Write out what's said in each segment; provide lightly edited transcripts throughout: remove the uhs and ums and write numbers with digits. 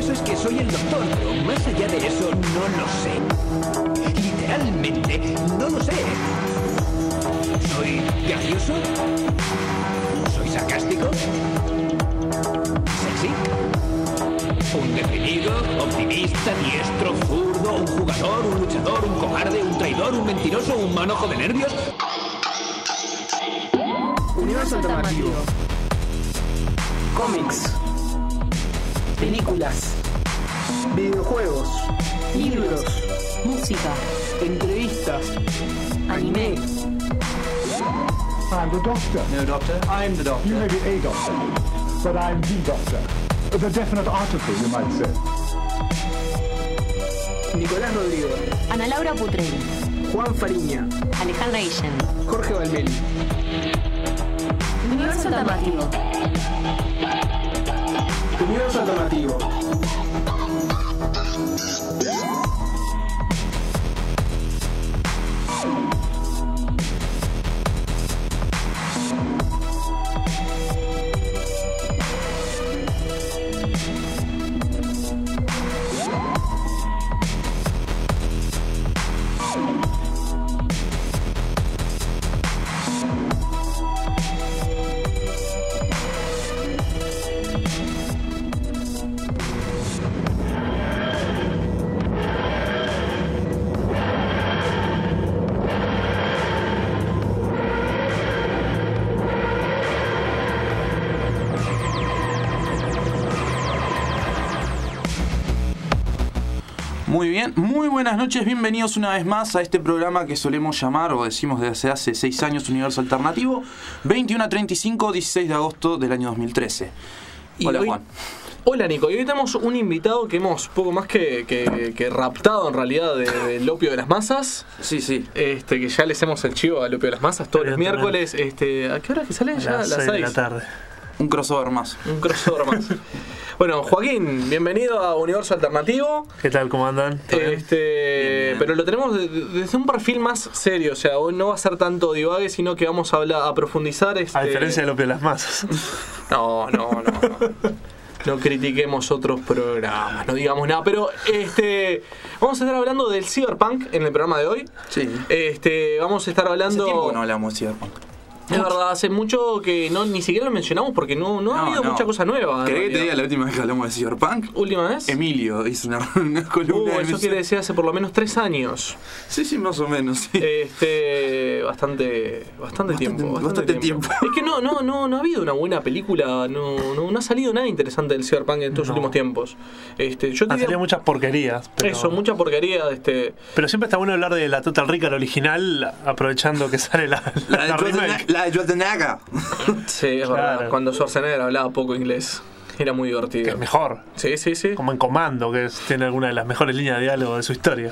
caso es que soy el doctor, pero más allá de eso no lo sé. Literalmente, no lo sé. ¿Soy gracioso? ¿Soy sarcástico? ¿Sexy? ¿Un deprimido? ¿Optimista? ¿Diestro? ¿Zurdo? ¿Un jugador? ¿Un luchador? ¿Un cobarde? ¿Un traidor? ¿Un mentiroso? ¿Un manojo de nervios? Universo alternativo. Cómics. Películas. Videojuegos. Libros. Música. Entrevistas. Anime. I'm the doctor. No doctor, I'm the doctor. You may be a doctor, but I'm the doctor. The definite article, you might say. Nicolás Rodrigo. Ana Laura Putrelli. Juan Fariña. Alejandra Guillén. Jorge Valmeli. Universo alternativo. Universo alternativo. Muy bien, muy buenas noches, bienvenidos una vez más a este programa que solemos llamar, o decimos desde hace 6 años, Universo Alternativo, 21:35, 16 de agosto del año 2013. Hola, hoy, Juan. Hola, Nico. Y hoy tenemos un invitado que hemos poco más que raptado en realidad del opio de las masas. Sí, sí. Que ya les hacemos el chivo al opio de las masas todos los miércoles. ¿A qué hora es que sale? Ya a las 6 de la tarde. Un crossover más. Un crossover más. Bueno, Joaquín, bienvenido a Universo Alternativo. ¿Qué tal? ¿Cómo andan? Bien. Pero lo tenemos desde un perfil más serio, o sea, hoy no va a ser tanto divague, sino que vamos a profundizar. A diferencia del opio de las masas. No. No critiquemos otros programas, no digamos nada, pero vamos a estar hablando del Cyberpunk en el programa de hoy. Sí. Vamos a estar hablando. Hace tiempo que no hablamos de Cyberpunk. Es verdad, hace mucho que ni siquiera lo mencionamos porque no ha habido mucha cosa nueva. ¿Querés que te diga la última vez que hablamos de Cyberpunk? ¿Última vez? Emilio hizo una columna. Eso quiere decir hace por lo menos 3 años. Sí, más o menos. Sí. Bastante tiempo. Bastante tiempo. Es que no ha habido una buena película, no ha salido nada interesante del Cyberpunk en estos últimos tiempos. Yo Han salido muchas porquerías. Pero... Eso, mucha porquería. Pero siempre está bueno hablar de la Total Recall original, aprovechando que sale la remake. La de Schwarzenegger. Sí, es verdad. Claro. Cuando Schwarzenegger hablaba poco inglés. Era muy divertido. Que es mejor. Sí. Como en Comando, que tiene alguna de las mejores líneas de diálogo de su historia.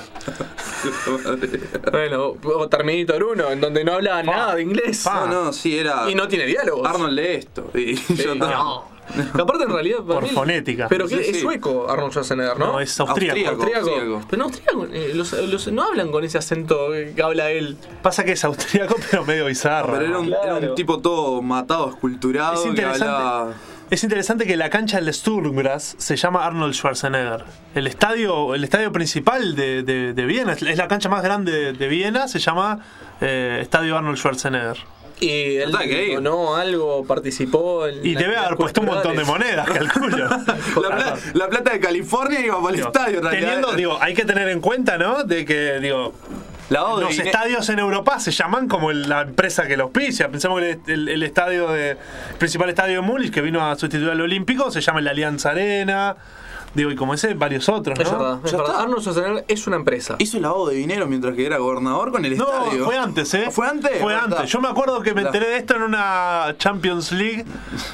Bueno, o Terminator 1, en donde no hablaba nada de inglés. Sí, era. Y no tiene diálogos. Arnold lee esto. Y yo no. Que aparte en realidad por fonética. Pero que Sí. es sueco Arnold Schwarzenegger, ¿no? No, es austríaco. Austríaco. Pero no austríaco, no hablan con ese acento que habla él. Pasa que es austríaco, pero medio bizarro. Pero era un tipo todo matado, esculturado. Es interesante. Que hablaba... Es interesante que la cancha del Sturmgras se llama Arnold Schwarzenegger. El estadio principal de Viena, es la cancha más grande de Viena, se llama Estadio Arnold Schwarzenegger. Y él donó algo, participó en. Y debe haber puesto un montón de monedas, calculo. la plata de California iba para el estadio, en realidad. Hay que tener en cuenta, ¿no? De que, los estadios en Europa se llaman como la empresa que los auspicia. Pensamos que el principal estadio de Múnich, que vino a sustituir al Olímpico, se llama la Allianz Arena. Y como ese, varios otros, ¿no? Es verdad. Arnold Schwarzenegger es una empresa. Hizo lavado de dinero mientras que era gobernador con el estadio. No, fue antes, ¿eh? ¿Fue antes? Fue antes. Yo me acuerdo que me enteré de esto en una Champions League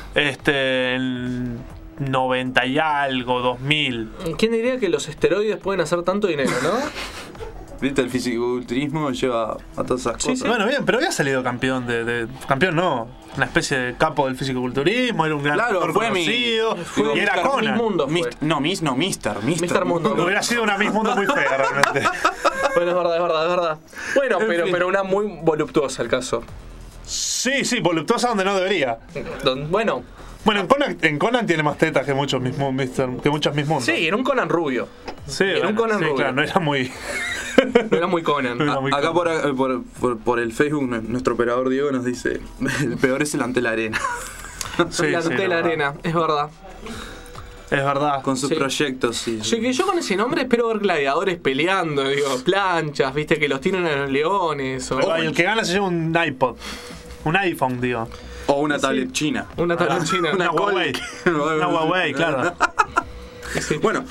en 90 y algo, 2000. ¿Quién diría que los esteroides pueden hacer tanto dinero, no? ¿Viste? El fisiculturismo lleva a todas esas cosas. Sí. Bueno, bien, pero había salido campeón campeón no, una especie de capo del fisiculturismo, era un gran actor conocido, y era Conan. Mister Mundo. Hubiera sido una Miss Mundo muy fea, realmente. Bueno, es verdad. Bueno, pero una muy voluptuosa el caso. Sí, voluptuosa donde no debería. Bueno, Bueno, en Conan tiene más tetas que muchos Miss Mundos. Sí, era un Conan rubio. Sí, era un Conan rubio. Claro, no era muy... No era muy Conan. No era muy Acá por el Facebook, nuestro operador Diego nos dice: el peor es el ante la arena. Sí, la sí, la arena, es verdad. Es verdad. Con sus Sí. proyectos, sí. Yo con ese nombre espero ver gladiadores peleando, digo, planchas, viste, que los tienen a los leones. O Y el que gana se lleva un iPod. Un iPhone, digo. O una tablet china. una tabla china. Una Huawei. Una Huawei, claro. Sí. Bueno,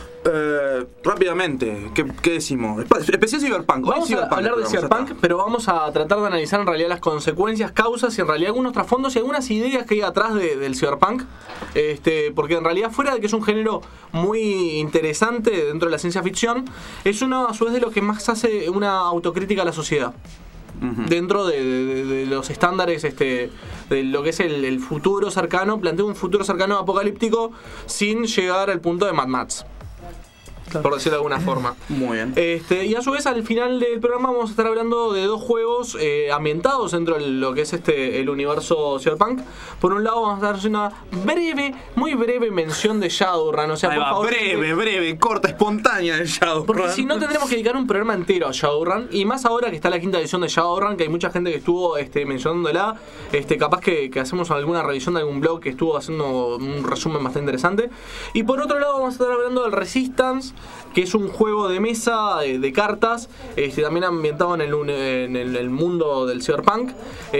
rápidamente, ¿qué decimos? Especial Cyberpunk. Hoy Vamos a Cyberpunk, hablar de vamos Cyberpunk, pero vamos a tratar de analizar en realidad las consecuencias, causas y en realidad algunos trasfondos y algunas ideas que hay atrás del Cyberpunk. Porque en realidad, fuera de que es un género muy interesante dentro de la ciencia ficción, es uno a su vez de lo que más hace una autocrítica a la sociedad. Dentro de los estándares de lo que es el futuro cercano, plantea un futuro cercano apocalíptico sin llegar al punto de Mad Max, por decirlo de alguna forma. Muy bien. Y a su vez al final del programa vamos a estar hablando de dos juegos ambientados dentro de lo que es el universo Cyberpunk. Por un lado vamos a dar una muy breve mención de Shadowrun. O sea, Ahí por va, favor, breve, corta, espontánea de Shadowrun. porque si no tendremos que dedicar un programa entero a Shadowrun. Y más ahora que está la quinta edición de Shadowrun, que hay mucha gente que estuvo mencionándola. Capaz que hacemos alguna revisión de algún blog que estuvo haciendo un resumen bastante interesante. Y por otro lado vamos a estar hablando del Resistance, que es un juego de mesa de cartas, también ambientado en el mundo del Cyberpunk,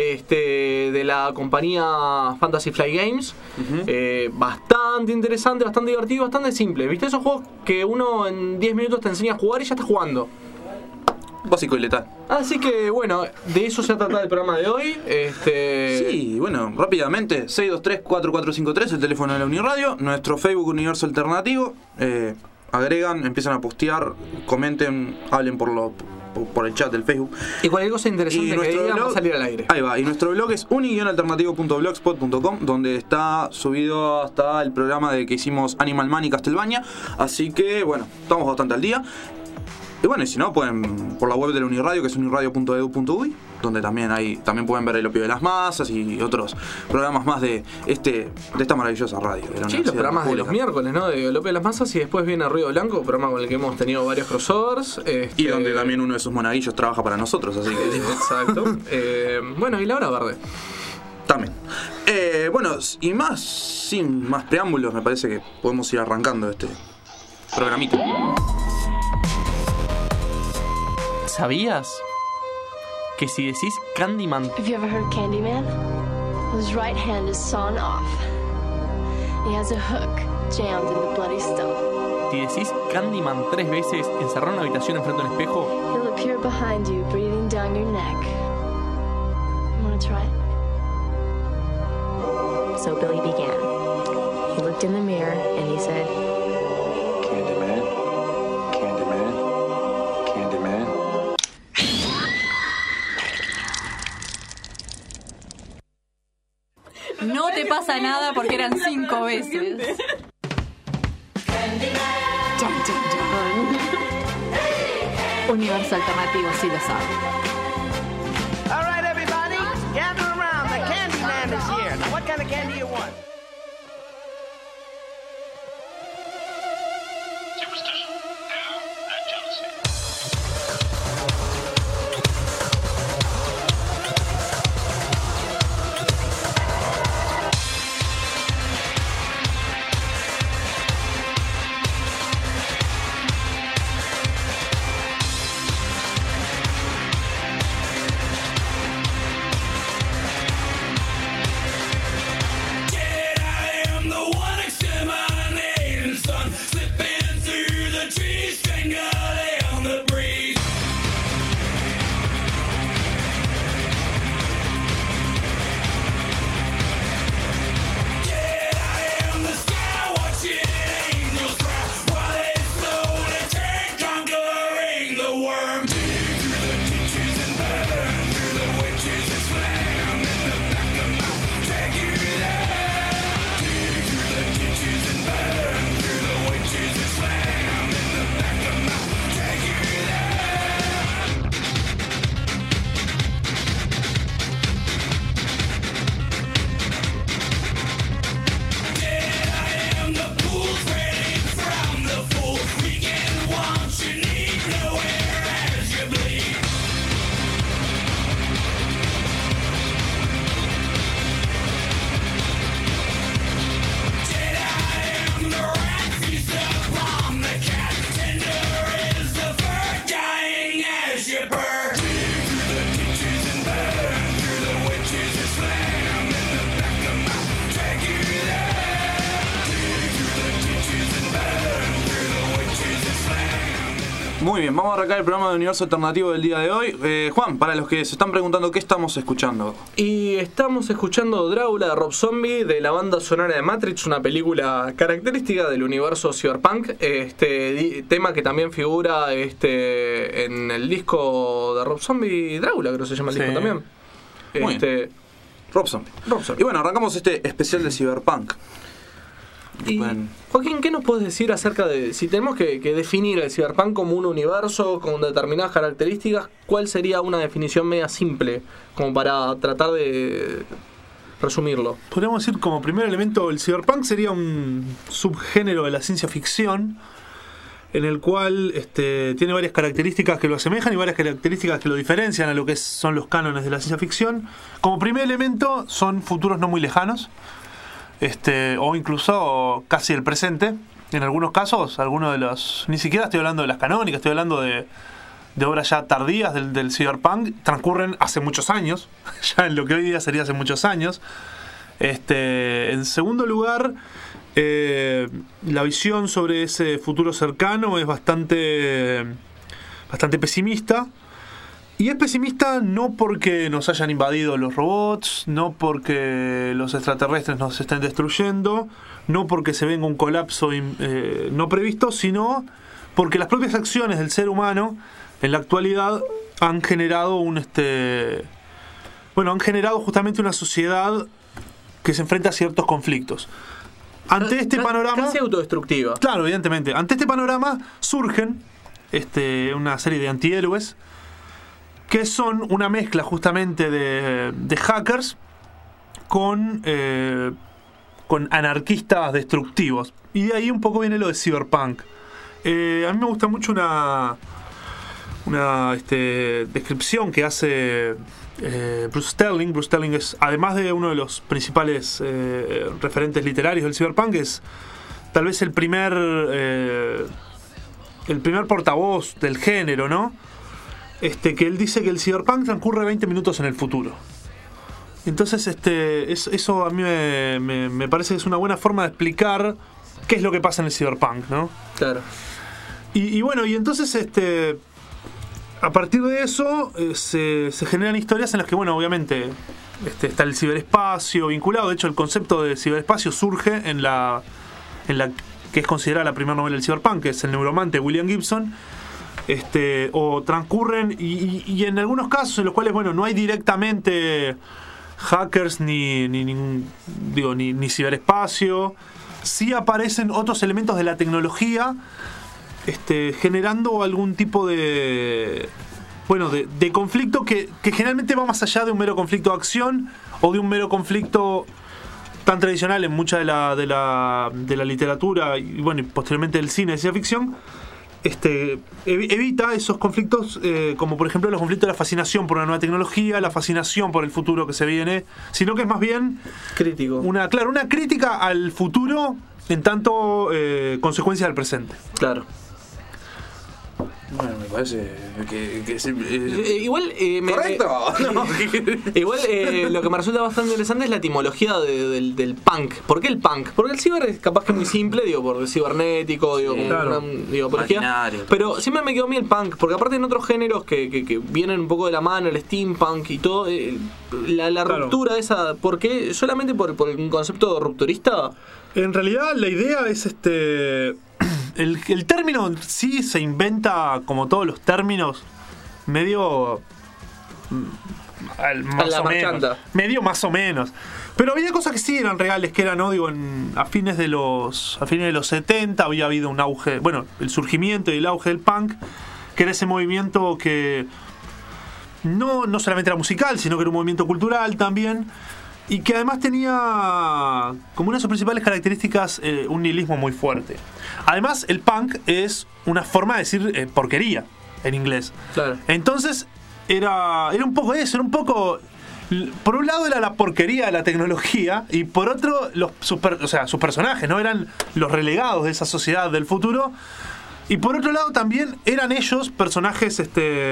de la compañía Fantasy Flight Games. Bastante interesante, bastante divertido, bastante simple. ¿Viste? Esos juegos que uno en 10 minutos te enseña a jugar y ya estás jugando. Básico y letal. Así que bueno, de eso se trata el programa de hoy. Sí, bueno, rápidamente, 623-4453, el teléfono de la Uniradio, nuestro Facebook Universo Alternativo. Agregan, empiezan a postear, comenten, hablen por el chat del Facebook. Y cualquier cosa interesante que digan va a salir al aire. Ahí va, y nuestro blog es uni-alternativo.blogspot.com, donde está subido hasta el programa de que hicimos Animal Man y Castlevania. Así que, bueno, estamos bastante al día. Y bueno, y si no, pueden por la web de la Uniradio, que es uniradio.edu.uy, donde también pueden ver El Opio de las Masas y otros programas más de esta maravillosa radio. De la Sí, los programas de los Pública. miércoles, ¿no? De López de las Masas, y después viene Ruido Blanco, programa con el que hemos tenido varios crossovers. Y donde también uno de sus monaguillos trabaja para nosotros, así que... Exacto. Bueno, y La Hora Verde. También. Bueno, y sin más preámbulos, me parece que podemos ir arrancando este programita. ¿Sabías que si decís Candyman, Have you ever heard Candyman? Well, his right hand is sawn off. He has a hook jammed in the bloody stump. si decís Candyman 3 veces, encerrado en una habitación enfrente de un espejo, He'll appear behind you, breathing down your neck. You wanna try it? So Billy began. He looked in the mirror and he said, Candyman, Candyman, Candyman. No te pasa nada porque eran 5 veces. Chan, chan, chan. Universo alternativo, sí lo sabe. All right, everybody, gather around. The Candyman is here. Now, what kind of candy you want? Muy bien, vamos a arrancar el programa de Universo Alternativo del día de hoy. Juan, para los que se están preguntando, ¿qué estamos escuchando? Y estamos escuchando Drácula de Rob Zombie, de la banda sonora de Matrix, una película característica del universo cyberpunk. Tema que también figura en el disco de Rob Zombie, Drácula, creo que se llama el disco también. Muy bien. Rob Zombie. Y bueno, arrancamos este especial de cyberpunk. Y, Joaquín, ¿qué nos puedes decir acerca de si tenemos que definir el cyberpunk como un universo con determinadas características? ¿Cuál sería una definición media simple como para tratar de resumirlo? Podríamos decir como primer elemento el cyberpunk sería un subgénero de la ciencia ficción en el cual tiene varias características que lo asemejan y varias características que lo diferencian a lo que son los cánones de la ciencia ficción. Como primer elemento son futuros no muy lejanos. O incluso casi el presente. En algunos casos, algunos de los... Ni siquiera estoy hablando de las canónicas, estoy hablando de obras ya tardías del cyberpunk. Transcurren hace muchos años, ya en lo que hoy día sería hace muchos años. En segundo lugar, la visión sobre ese futuro cercano es bastante pesimista. Y es pesimista no porque nos hayan invadido los robots, no porque los extraterrestres nos estén destruyendo, no porque se venga un colapso no previsto, sino porque las propias acciones del ser humano en la actualidad han generado han generado justamente una sociedad que se enfrenta a ciertos conflictos. Ante este panorama... Casi autodestructiva. Claro, evidentemente. Ante este panorama surgen una serie de antihéroes que son una mezcla justamente de hackers con anarquistas destructivos. Y de ahí un poco viene lo de cyberpunk. A mí me gusta mucho una descripción que hace Bruce Sterling. Bruce Sterling es, además de uno de los principales referentes literarios del cyberpunk, es tal vez el primer portavoz del género, ¿no? Que él dice que el cyberpunk transcurre 20 minutos en el futuro. Entonces eso a mí me parece que es una buena forma de explicar qué es lo que pasa en el cyberpunk, ¿no? Claro. Y bueno, y entonces a partir de eso se generan historias en las que, bueno, obviamente está el ciberespacio vinculado. De hecho, el concepto de ciberespacio surge en la que es considerada la primera novela del cyberpunk, que es El Neuromante de William Gibson. O transcurren y en algunos casos en los cuales, bueno, no hay directamente hackers ni ciberespacio, sí aparecen otros elementos de la tecnología generando algún tipo de conflicto que generalmente va más allá de un mero conflicto de acción o de un mero conflicto tan tradicional en mucha de la literatura y bueno, y posteriormente del cine de ciencia ficción. Evita esos conflictos como por ejemplo los conflictos de la fascinación por una nueva tecnología, la fascinación por el futuro que se viene, sino que es más bien crítico. Una crítica al futuro en tanto consecuencia del presente. Claro. Bueno, me parece que igual correcto. Igual lo que me resulta bastante interesante es la etimología del punk. ¿Por qué el punk? Porque el ciber es capaz que muy simple, por cibernético, claro. Pero siempre me quedó a mí el punk, porque aparte en otros géneros que vienen un poco de la mano, el steampunk y todo, la ruptura esa, ¿por qué? ¿Solamente por un concepto rupturista? En realidad la idea es el término sí se inventa, como todos los términos, medio más o menos. Pero había cosas que sí eran reales, que eran, a fines de los 70 había habido un auge, bueno, el surgimiento y el auge del punk, que era ese movimiento que no solamente era musical, sino que era un movimiento cultural también. Y que además tenía como una de sus principales características un nihilismo muy fuerte. Además, el punk es una forma de decir porquería en inglés. Claro. Entonces, era un poco eso, era un poco... Por un lado era la porquería de la tecnología y por otro sus personajes, ¿no? Eran los relegados de esa sociedad del futuro. Y por otro lado también eran ellos personajes...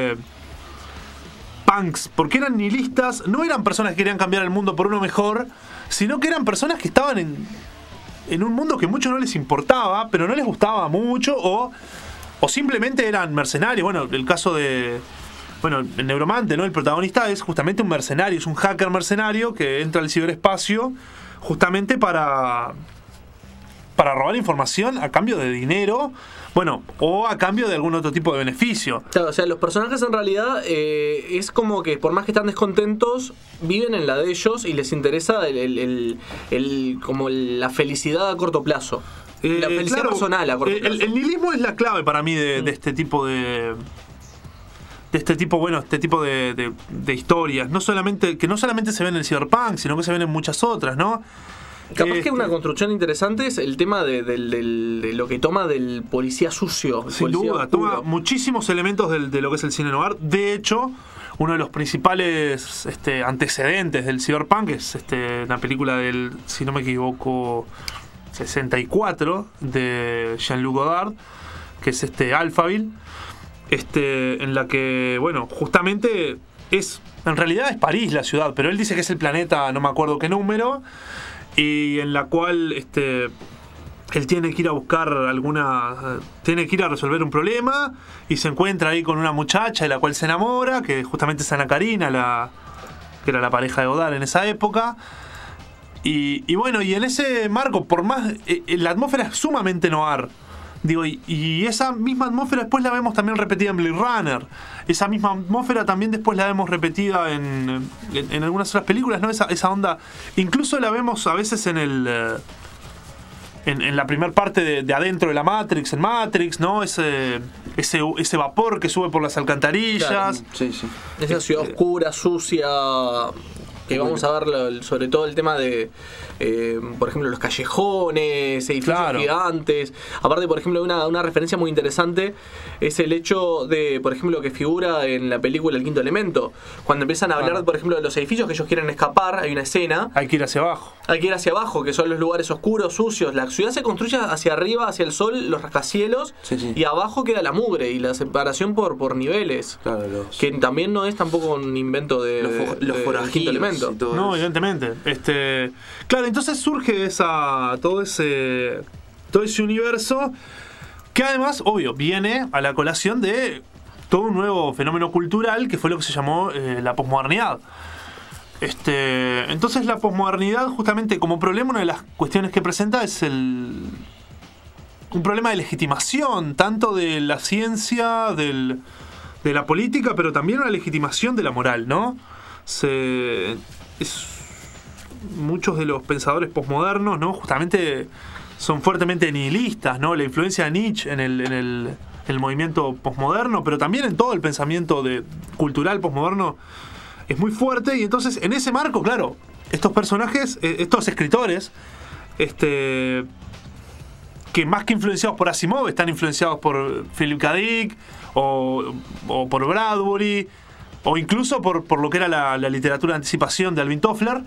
punks, porque eran nihilistas, no eran personas que querían cambiar el mundo por uno mejor, sino que eran personas que estaban en un mundo que mucho no les importaba, pero no les gustaba mucho, o o simplemente eran mercenarios. Bueno, el caso de... Bueno, el Neuromante, ¿no? El protagonista es justamente un mercenario, es un hacker mercenario que entra al ciberespacio justamente para robar información a cambio de dinero, bueno, o a cambio de algún otro tipo de beneficio. Claro, o sea, los personajes en realidad es como que por más que están descontentos, viven en la de ellos y les interesa como la felicidad a corto plazo. La felicidad personal a corto plazo. El nihilismo es la clave para mí de este tipo de historias, no solamente se ven en el cyberpunk, sino que se ven en muchas otras, ¿no? Capaz que una construcción interesante es el tema de lo que toma del policía sucio. Sin duda, toma muchísimos elementos de lo que es el cine noir. De hecho, uno de los principales antecedentes del cyberpunk es una película del, si no me equivoco, 64, de Jean-Luc Godard, que es Alphaville. En la que, bueno, justamente en realidad es París la ciudad, pero él dice que es el planeta, no me acuerdo qué número, y en la cual él tiene que ir a buscar tiene que ir a resolver un problema, y se encuentra ahí con una muchacha de la cual se enamora, que justamente es Ana Karina, que era la pareja de Godard en esa época. Y bueno, y en ese marco, por más la atmósfera es sumamente noir. Digo, y esa misma atmósfera después la vemos también repetida en Blade Runner. Esa misma atmósfera también después la vemos repetida en algunas otras películas, ¿no? Esa onda. Incluso la vemos a veces en la primera parte de adentro de la Matrix, en Matrix, ¿no? Ese vapor que sube por las alcantarillas. Claro. Sí. Esa ciudad oscura, sucia. Que vamos a ver sobre todo el tema de, por ejemplo, los callejones, edificios gigantes. Aparte, por ejemplo, una referencia muy interesante es el hecho de, por ejemplo, que figura en la película El Quinto Elemento. Cuando empiezan a hablar, por ejemplo, de los edificios que ellos quieren escapar, hay una escena. Hay que ir hacia abajo. Que son los lugares oscuros, sucios. La ciudad se construye hacia arriba, hacia el sol, los rascacielos, y abajo queda la mugre y la separación por niveles. Claro, que también no es tampoco un invento de los Quinto Elemento. No, evidentemente. Claro, entonces surge todo ese universo que además, obvio, viene a la colación de todo un nuevo fenómeno cultural que fue lo que se llamó la posmodernidad. Entonces la posmodernidad, justamente como problema, una de las cuestiones que presenta es un problema de legitimación, tanto de la ciencia, de la política, pero también una legitimación de la moral, ¿no? Muchos de los pensadores posmodernos, ¿no? Justamente son fuertemente nihilistas, ¿no? La influencia de Nietzsche en el movimiento posmoderno, pero también en todo el pensamiento cultural posmoderno es muy fuerte. Y entonces, en ese marco, claro, estos personajes, estos escritores, que más que influenciados por Asimov, están influenciados por Philip K. Dick o por Bradbury, o incluso por lo que era la literatura de anticipación de Alvin Toffler,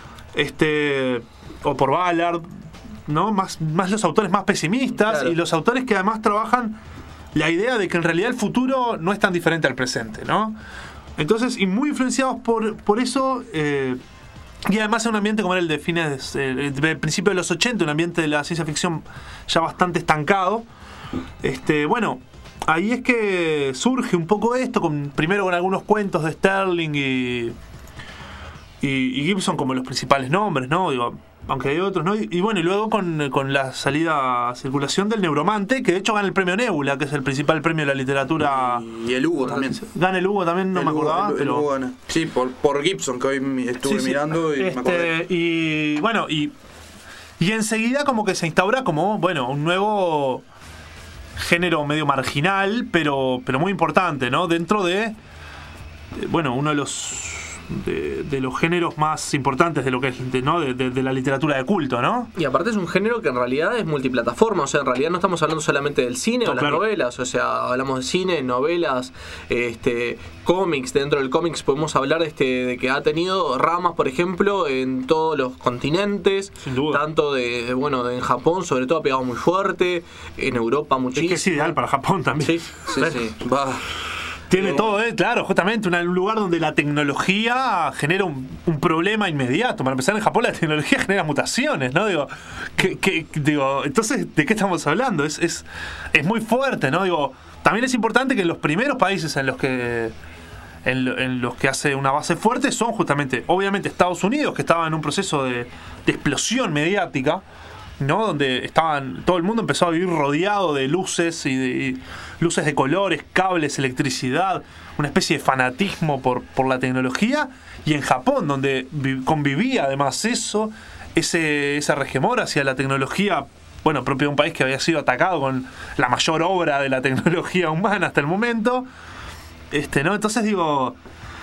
o por Ballard, ¿no? Más los autores más pesimistas, claro. Y los autores que además trabajan la idea de que en realidad el futuro no es tan diferente al presente, ¿no? Entonces, y muy influenciados por eso, y además en un ambiente como era el de principio de los 80, un ambiente de la ciencia ficción ya bastante estancado. Bueno, ahí es que surge un poco esto, primero con algunos cuentos de Sterling y Gibson como los principales nombres, ¿no? Digo, aunque hay otros, ¿no? Y bueno, y luego con la salida a circulación del Neuromante, que de hecho gana el premio Nebula, que es el principal premio de la literatura. Y el Hugo también. Gana el Hugo también, no me acordaba. El Hugo gana. Sí, por Gibson, que hoy estuve mirando y me acordé. Y bueno, y enseguida como que se instaura como, bueno, un nuevo género medio marginal, pero muy importante, ¿no? Dentro de, bueno, uno de los géneros más importantes de lo que es, ¿no? de la literatura de culto, ¿no? Y aparte es un género que en realidad es multiplataforma, o sea, en realidad no estamos hablando solamente del cine o las novelas, o sea, hablamos de cine, novelas, cómics. Dentro del cómics podemos hablar de que ha tenido ramas, por ejemplo, en todos los continentes. Sin duda. Tanto en Japón, sobre todo ha pegado muy fuerte, en Europa muchísimo. Es que es ideal para Japón también. Sí. Va. Tiene todo, claro, justamente un lugar donde la tecnología genera un problema inmediato. Para empezar, en Japón la tecnología genera mutaciones, ¿no? Digo, entonces, ¿de qué estamos hablando? Es muy fuerte, ¿no? Digo, también es importante que en los primeros países en los que hace una base fuerte son justamente, obviamente, Estados Unidos, que estaba en un proceso de explosión mediática, ¿no? Donde todo el mundo empezó a vivir rodeado de luces y luces de colores, cables, electricidad, una especie de fanatismo por la tecnología, y en Japón, donde convivía además ese resquemor hacia la tecnología, bueno, propio de un país que había sido atacado con la mayor obra de la tecnología humana hasta el momento, ¿no? Entonces digo,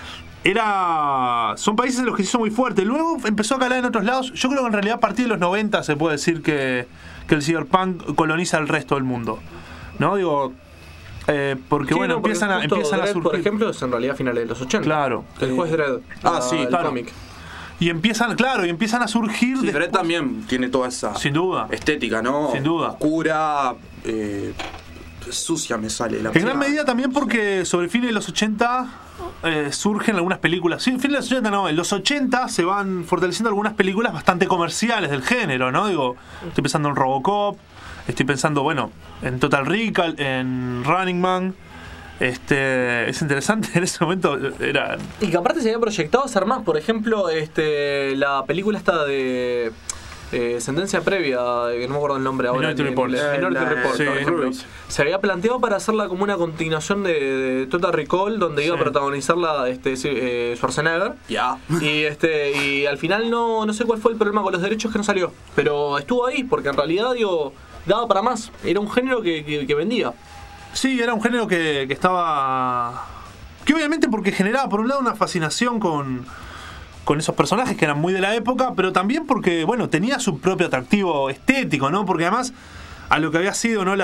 son países en los que se hizo muy fuerte. Luego empezó a calar en otros lados. Yo creo que en realidad a partir de los 90 se puede decir que el cyberpunk coloniza el resto del mundo, ¿no? Digo, porque sí, bueno, no, empiezan a surgir. Por ejemplo, es en realidad finales de los 80. Claro. El juez Dredd. Sí, el claro. cómic. Y empiezan a surgir. Sí, Dredd también tiene toda esa sin duda estética, ¿no? Sin duda. Oscura, sucia me sale la en gran medida también porque sobre el fin de los 80 surgen algunas películas. Sí, en fin de los 80 no, en los 80 se van fortaleciendo algunas películas bastante comerciales del género, ¿no? Digo, estoy pensando en Robocop, estoy pensando, bueno, en Total Recall, en Running Man. Es interesante, en ese momento era. Y que aparte se había proyectado hacer más. Por ejemplo, la película esta de Sentencia Previa, que no me acuerdo el nombre ahora. Minority Report. Minority Report, sí, por ejemplo. Se había planteado para hacerla como una continuación de Total Recall, donde iba a protagonizarla Schwarzenegger. Ya. Y al final no sé cuál fue el problema con los derechos, que no salió. Pero estuvo ahí, porque en realidad daba para más. Era un género que vendía. Sí, era un género que estaba. Que obviamente porque generaba por un lado una fascinación con esos personajes que eran muy de la época, pero también porque, bueno, tenía su propio atractivo estético, ¿no? Porque además, a lo que había sido, ¿no?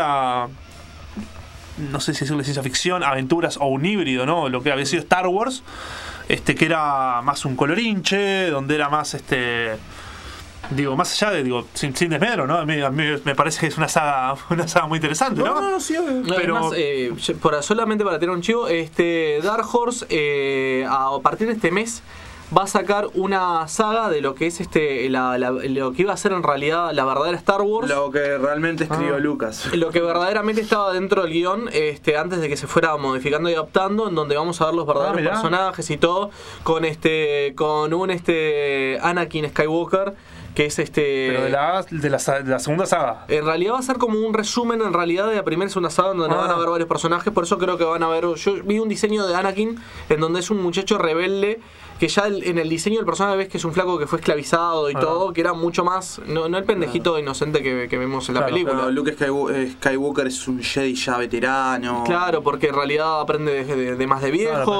No sé si decirle ciencia ficción, aventuras o un híbrido, ¿no? Lo que había sido Star Wars, que era más un colorinche, donde era más digo, más allá de, sin desmedro, ¿no? A mí me parece que es una saga muy interesante, ¿no? No, sí, pero además, solamente para tener un chivo, Dark Horse a partir de este mes va a sacar una saga de lo que es lo que iba a ser en realidad la verdadera Star Wars. Lo que realmente escribió Lucas. Lo que verdaderamente estaba dentro del guión, antes de que se fuera modificando y adaptando, en donde vamos a ver los verdaderos personajes y todo, con un Anakin Skywalker, que es Pero de la segunda saga. En realidad va a ser como un resumen en realidad de la primera y segunda saga, donde van a ver varios personajes. Por eso creo que van a ver. Yo vi un diseño de Anakin en donde es un muchacho rebelde, que ya en el diseño del personaje ves que es un flaco que fue esclavizado y todo, que era mucho más, no el pendejito inocente que vemos en la película. Claro, Luke Skywalker es un Jedi ya veterano. Claro, porque en realidad aprende de más de viejo.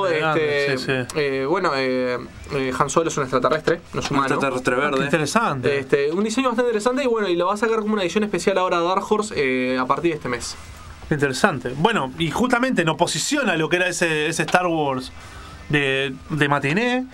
Han Solo es un extraterrestre, no es humano. Un extraterrestre verde. Qué interesante. Un diseño bastante interesante y lo va a sacar como una edición especial ahora Dark Horse a partir de este mes. Interesante. Bueno, y justamente nos posiciona lo que era ese Star Wars de matiné,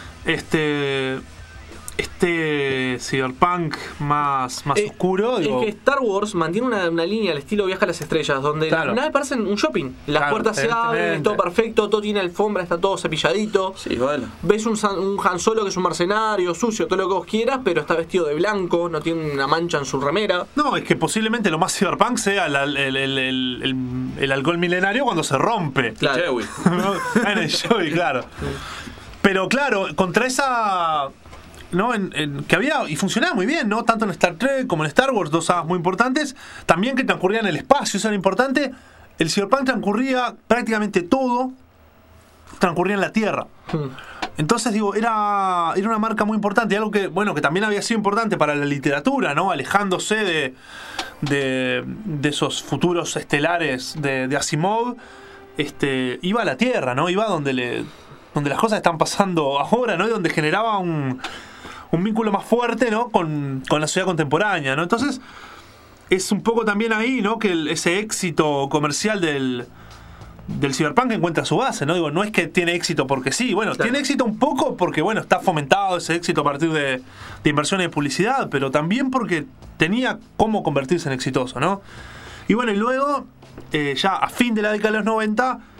cyberpunk más oscuro. Es que Star Wars mantiene una línea al estilo Viaje a las Estrellas, donde las naves parecen un shopping. Las puertas se abren, todo perfecto, todo tiene alfombra, está todo cepilladito. Sí, bueno. Ves un Han Solo que es un mercenario, sucio, todo lo que vos quieras, pero está vestido de blanco, no tiene una mancha en su remera. No, es que posiblemente lo más cyberpunk sea el alcohol milenario cuando se rompe. Claro. En el Joey, claro. Pero claro, contra esa... ¿no? Que había y funcionaba muy bien, ¿no? Tanto en Star Trek como en Star Wars, dos sagas muy importantes, también que transcurría en el espacio, eso era importante. El cyberpunk transcurría prácticamente todo transcurría en la Tierra. Entonces digo, era una marca muy importante, algo que también había sido importante para la literatura, ¿no? Alejándose de esos futuros estelares de Asimov, iba a la Tierra, ¿no? Iba donde las cosas están pasando ahora, ¿no? Y donde generaba un vínculo más fuerte, ¿no? con la sociedad contemporánea, ¿no? Entonces es un poco también ahí, ¿no? Que ese éxito comercial del cyberpunk encuentra su base, ¿no? Digo, no es que tiene éxito porque sí, bueno, claro. Tiene éxito un poco porque, está fomentado ese éxito a partir de inversiones de publicidad, pero también porque tenía cómo convertirse en exitoso, ¿no? Y luego, ya a fin de la década de los 90,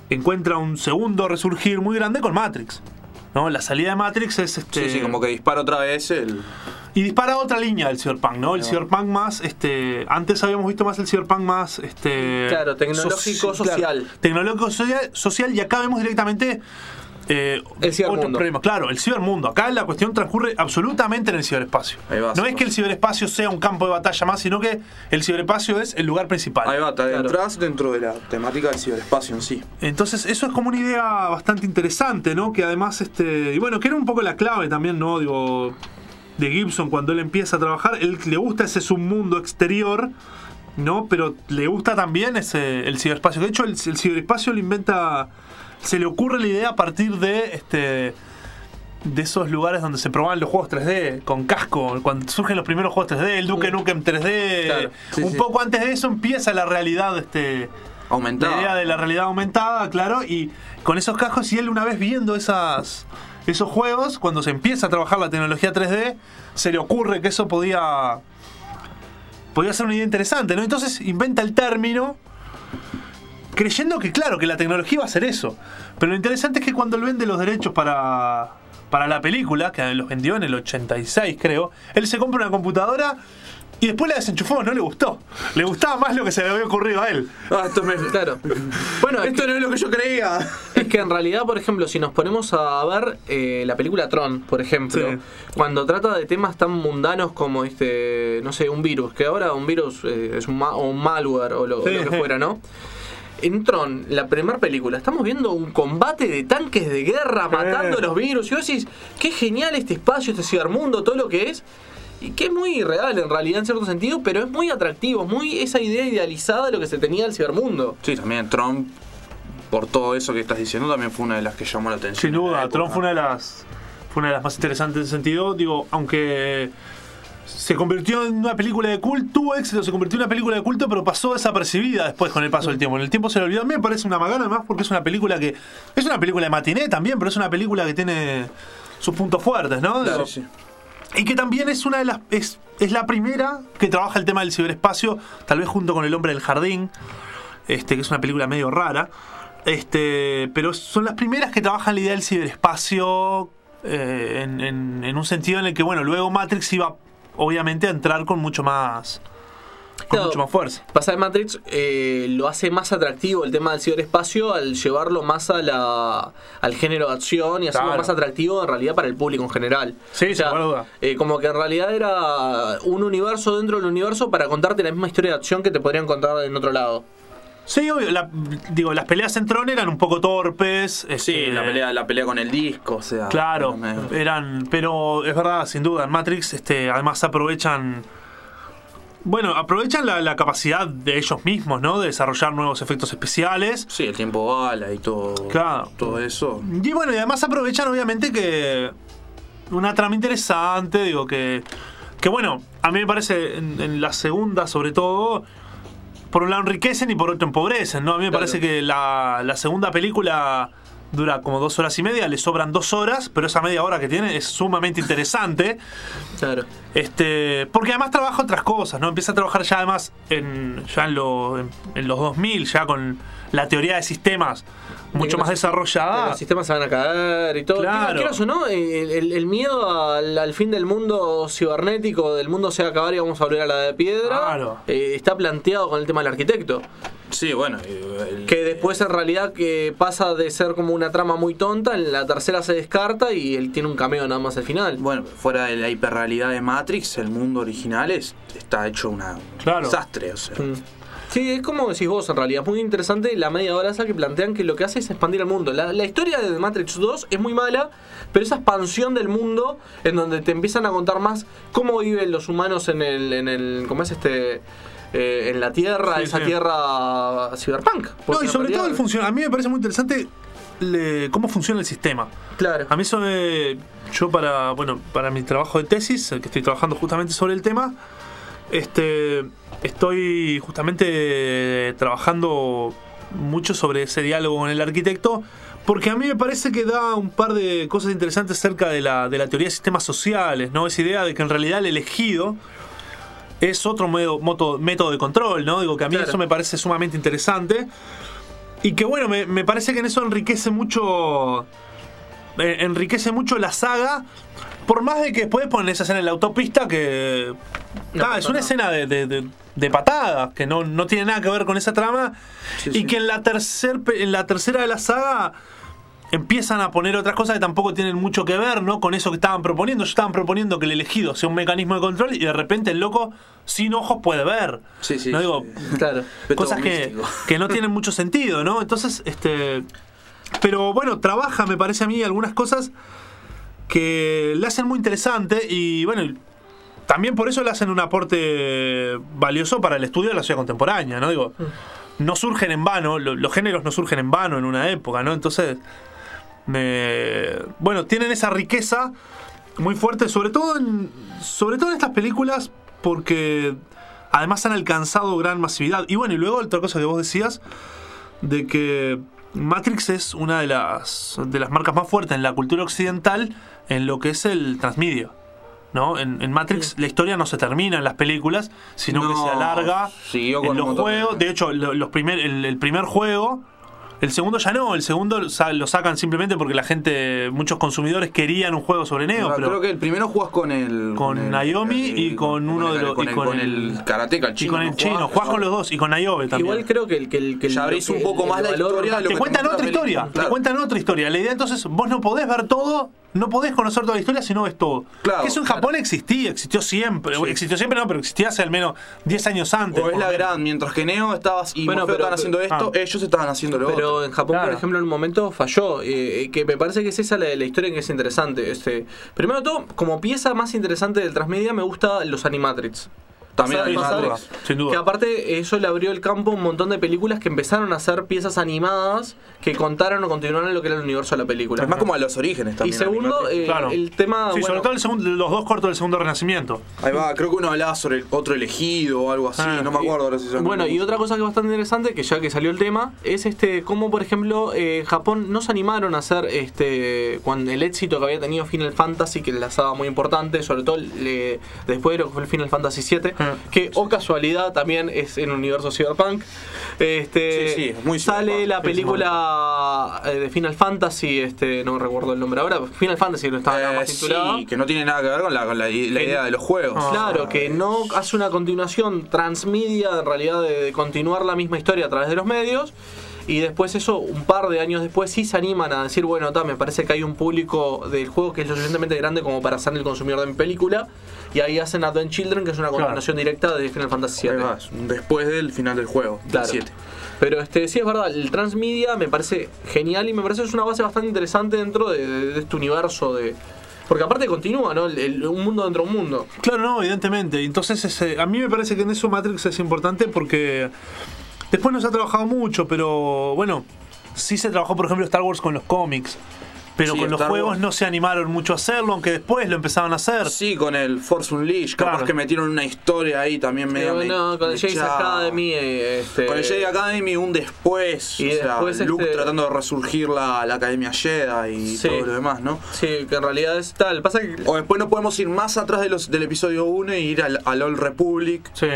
encuentra un segundo resurgir muy grande con Matrix, ¿no? La salida de Matrix es Sí, como que dispara otra vez y dispara otra línea del cyberpunk, ¿no? El cyberpunk más, antes habíamos visto más el cyberpunk más, claro, tecnológico, social. Claro, tecnológico, social, y acá vemos directamente el cibermundo. otro problema. Claro, el cibermundo. Acá la cuestión transcurre absolutamente en el ciberespacio. No es que el ciberespacio sea un campo de batalla más, sino que el ciberespacio es el lugar principal. Ahí va, entras dentro de la temática del ciberespacio en sí. Entonces, eso es como una idea bastante interesante, ¿no? Que además, y bueno, que era un poco la clave también, ¿no? Digo, de Gibson cuando él empieza a trabajar. Él le gusta ese submundo exterior, ¿no? Pero le gusta también el ciberespacio. De hecho, el ciberespacio lo inventa. Se le ocurre la idea a partir de esos lugares donde se probaban los juegos 3D con casco, cuando surgen los primeros juegos 3D, el Duke Nukem 3D. Claro, un poco antes de eso empieza la realidad aumentada. La idea de la realidad aumentada, claro, y con esos cascos, y él una vez viendo esos juegos, cuando se empieza a trabajar la tecnología 3D, se le ocurre que eso podía ser una idea interesante, ¿no? Entonces inventa el término creyendo que, claro, que la tecnología iba a hacer eso. Pero lo interesante es que cuando él vende los derechos para la película, que los vendió en el 86, creo, él se compra una computadora y después la desenchufó, no le gustó. Le gustaba más lo que se le había ocurrido a él. Claro. Bueno, esto no es lo que yo creía. Es que en realidad, por ejemplo, si nos ponemos a ver la película Tron, por ejemplo, cuando trata de temas tan mundanos como no sé, un virus, que ahora un virus es un malware o lo que fuera, ¿no? En Tron, la primera película, estamos viendo un combate de tanques de guerra matando los virus. Y vos decís, qué genial este espacio, este cibermundo, todo lo que es. Y que es muy real en realidad en cierto sentido, pero es muy atractivo, es muy esa idea idealizada de lo que se tenía del cibermundo. Sí, también Tron, por todo eso que estás diciendo, también fue una de las que llamó la atención. Sin duda, Tron fue una de las más interesantes en ese sentido. Digo, aunque se convirtió en una película de culto, tuvo éxito, se convirtió en una película de culto, pero pasó desapercibida después con el paso del tiempo. En el tiempo se le olvidó. A mí me parece una magana además, porque es una película de matiné también, pero es una película que tiene sus puntos fuertes, ¿no? Claro, sí. Y que también es una de las es la primera que trabaja el tema del ciberespacio, tal vez junto con El hombre del jardín, que es una película medio rara, pero son las primeras que trabajan la idea del ciberespacio en un sentido en el que, bueno, luego Matrix iba obviamente a entrar con mucho más fuerza. Pasa de Matrix lo hace más atractivo el tema del ciberespacio al llevarlo más al género de acción y hacerlo más atractivo en realidad para el público en general. Sí, sin duda. Como que en realidad era un universo dentro del universo para contarte la misma historia de acción que te podrían contar en otro lado. Sí, obvio, las peleas en Tron eran un poco torpes. Sí, la pelea con el disco, o sea. Claro, pero es verdad, sin duda, en Matrix además aprovechan la capacidad de ellos mismos, ¿no? De desarrollar nuevos efectos especiales. Sí, el tiempo bala y todo. Claro. Todo eso. Y bueno, y además aprovechan obviamente que una trama interesante, digo que bueno, a mí me parece en la segunda sobre todo, por un lado enriquecen y por otro empobrecen, ¿no? A mí me parece que la segunda película dura como 2 horas y media, le sobran 2 horas, pero esa media hora que tiene es sumamente interesante. Claro. Porque además trabaja otras cosas, ¿no? Empieza a trabajar ya además en los 2000, ya con la teoría de sistemas mucho más desarrollada. Los sistemas se van a caer y todo. Claro. ¿Qué no? El miedo al fin del mundo cibernético, del mundo se va a acabar y vamos a volver a la de piedra. Claro. Está planteado con el tema del arquitecto. Sí, bueno. Que después en realidad que pasa de ser como una trama muy tonta, en la tercera se descarta y él tiene un cameo nada más al final. Bueno, fuera de la hiperrealidad de Matrix, el mundo original está hecho un desastre, o sea. Sí, es como decís vos en realidad, es muy interesante la media hora esa que plantean que lo que hace es expandir el mundo. La historia de Matrix 2 es muy mala, pero esa expansión del mundo en donde te empiezan a contar más cómo viven los humanos en el ¿cómo es en la Tierra, sí, esa Tierra cyberpunk? No, y sobre todo a mí me parece muy interesante cómo funciona el sistema. Claro. A mí eso yo para mi trabajo de tesis, el que estoy trabajando justamente sobre el tema, estoy justamente trabajando mucho sobre ese diálogo con el arquitecto, porque a mí me parece que da un par de cosas interesantes acerca de la teoría de sistemas sociales, ¿no? Esa idea de que en realidad el elegido es otro método de control, ¿no? Digo que a mí eso me parece sumamente interesante. Y que bueno, me parece que en eso enriquece mucho la saga. Por más de que después ponen esa escena en la autopista que... es una escena de patadas, que no tiene nada que ver con esa trama. Y que en la tercera de la saga empiezan a poner otras cosas que tampoco tienen mucho que ver, ¿no? Con eso que estaban proponiendo. Ellos estaban proponiendo que el elegido sea un mecanismo de control y de repente el loco sin ojos puede ver. ¿no? Digo, claro. Cosas que no tienen mucho sentido, ¿no? Entonces, pero bueno, trabaja, me parece a mí, algunas cosas que le hacen muy interesante y bueno, también por eso le hacen un aporte valioso para el estudio de la ciudad contemporánea, ¿no? Digo, no surgen en vano, los géneros no surgen en vano en una época, ¿no? Entonces, bueno, tienen esa riqueza muy fuerte, sobre todo en estas películas, porque además han alcanzado gran masividad. Y bueno, y luego otra cosa que vos decías, de que Matrix es una de las marcas más fuertes en la cultura occidental en lo que es el transmedia, ¿no? En Matrix la historia no se termina en las películas, sino que se alarga en los juegos. De hecho, el primer juego, el segundo ya no, el segundo lo sacan simplemente porque la gente, muchos consumidores querían un juego sobre Neo. Pero creo que el primero jugás con Naomi y con uno de los... con el karateka, el chino. Y con el chino, jugás con los dos y con Niobe también. Igual creo que ya abrís un poco más la historia. Te cuentan otra historia, te cuentan otra historia. La idea entonces, vos no podés ver todo, no podés conocer toda la historia si no ves todo. Claro, eso en Japón existió siempre. Sí. Existió siempre, no, pero existía hace al menos 10 años antes. O es la gran, mientras que Neo estabas y Morfeo estaban haciendo esto, ellos estaban haciendo lo otro. Pero en Japón, por ejemplo, en un momento falló, que me parece que es esa la historia que es interesante. Primero de todo, como pieza más interesante del transmedia, me gusta los Animatrix. También Animatrix, sin duda. Que aparte eso le abrió el campo a un montón de películas que empezaron a hacer piezas animadas que contaron o continuaron lo que era el universo de la película. Es más como a los orígenes también. Y segundo, el tema... Sí, sobre todo los dos cortos del segundo Renacimiento. Ahí va, creo que uno hablaba sobre otro elegido o algo así, no me acuerdo ahora si son... Bueno, y otra cosa que es bastante interesante, que ya que salió el tema, es cómo, por ejemplo, Japón no se animaron a hacer cuando el éxito que había tenido Final Fantasy, que les daba muy importante, sobre todo después de lo que fue el Final Fantasy VII, que, casualidad, también es en el universo Cyberpunk. Sí, muy sale la película de Final Fantasy, no recuerdo el nombre ahora, Final Fantasy no estaba más titulado. Sí, que no tiene nada que ver con la idea de los juegos. Claro, que no hace una continuación transmedia, en realidad, de continuar la misma historia a través de los medios. Y después eso, un par de años después, sí se animan a decir, bueno, me parece que hay un público del juego que es lo suficientemente grande como para ser el consumidor de mi película. Y ahí hacen Advent Children, que es una continuación directa de Final Fantasy VII. Después del final del juego, claro. 7. Pero sí es verdad, el transmedia me parece genial y me parece que es una base bastante interesante dentro de este universo de... Porque aparte continúa, ¿no? Un mundo dentro de un mundo. Claro, no, evidentemente. Entonces, a mí me parece que en eso Matrix es importante porque... Después no se ha trabajado mucho, pero bueno, sí se trabajó, por ejemplo, Star Wars con los cómics. Pero con los juegos no se animaron mucho a hacerlo, aunque después lo empezaron a hacer. Sí, con el Force Unleashed, capaz que metieron una historia ahí también medio... con el Jedi Academy... Con el Jedi Academy un después, y después Luke tratando de resurgir la Academia Jedi y todo lo demás, ¿no? Sí, que en realidad es tal. Pasa que... O después no podemos ir más atrás del episodio 1 e ir al Old Republic. Sí.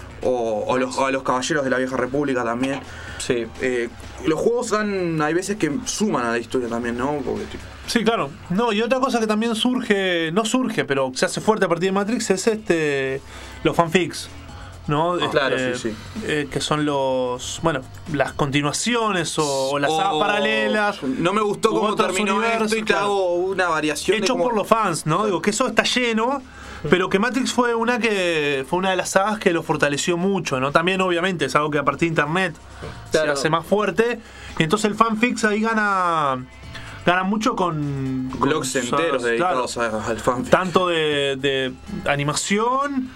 O a los Caballeros de la Vieja República también. Sí. Los juegos hay veces que suman a la historia también, ¿no? Porque, sí, claro. No, y otra cosa que también no surge, pero se hace fuerte a partir de Matrix es los fanfics, ¿no? Claro, sí. Que son las continuaciones o las sagas paralelas. No me gustó cómo terminó esto y te hago una variación. Hecho por los fans, ¿no? Digo, que eso está lleno. Pero que Matrix fue una de las sagas que lo fortaleció mucho, ¿no? También, obviamente, es algo que a partir de internet se hace más fuerte. Y entonces el fanfics ahí gana mucho con blogs enteros dedicados al fanfic. Tanto de animación,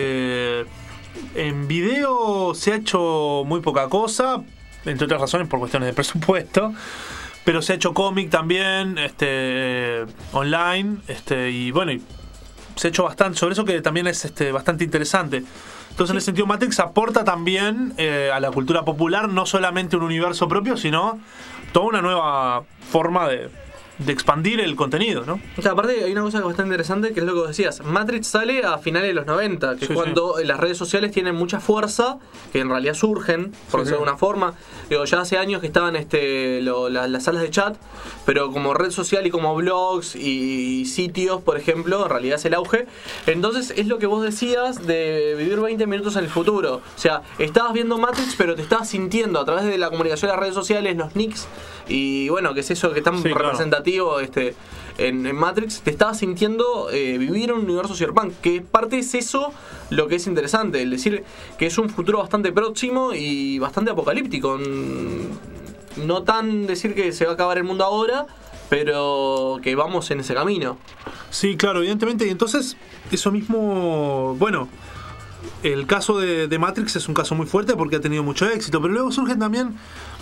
en video se ha hecho muy poca cosa, entre otras razones por cuestiones de presupuesto. Pero se ha hecho cómic también, online, y bueno, se ha hecho bastante sobre eso, que también es bastante interesante. Entonces, en ese sentido, Matrix aporta también a la cultura popular no solamente un universo propio, sino toda una nueva forma de expandir el contenido, ¿no? O sea, aparte hay una cosa bastante interesante que es lo que vos decías. Matrix sale a finales de los 90, que es cuando las redes sociales tienen mucha fuerza, que en realidad surgen, por decirlo de alguna forma. Digo, ya hace años que estaban las salas de chat, pero como red social y como blogs y sitios, por ejemplo, en realidad es el auge. Entonces es lo que vos decías de vivir 20 minutos en el futuro. O sea, estabas viendo Matrix, pero te estabas sintiendo a través de la comunicación de las redes sociales, los nicks, y bueno, que es eso que es tan representativo en Matrix, te estabas sintiendo vivir en un universo cyberpunk, que parte es eso lo que es interesante, es decir, que es un futuro bastante próximo y bastante apocalíptico. No tan decir que se va a acabar el mundo ahora, pero que vamos en ese camino. Sí, claro, evidentemente. Y entonces, eso mismo, bueno, el caso de Matrix es un caso muy fuerte porque ha tenido mucho éxito, pero luego surgen también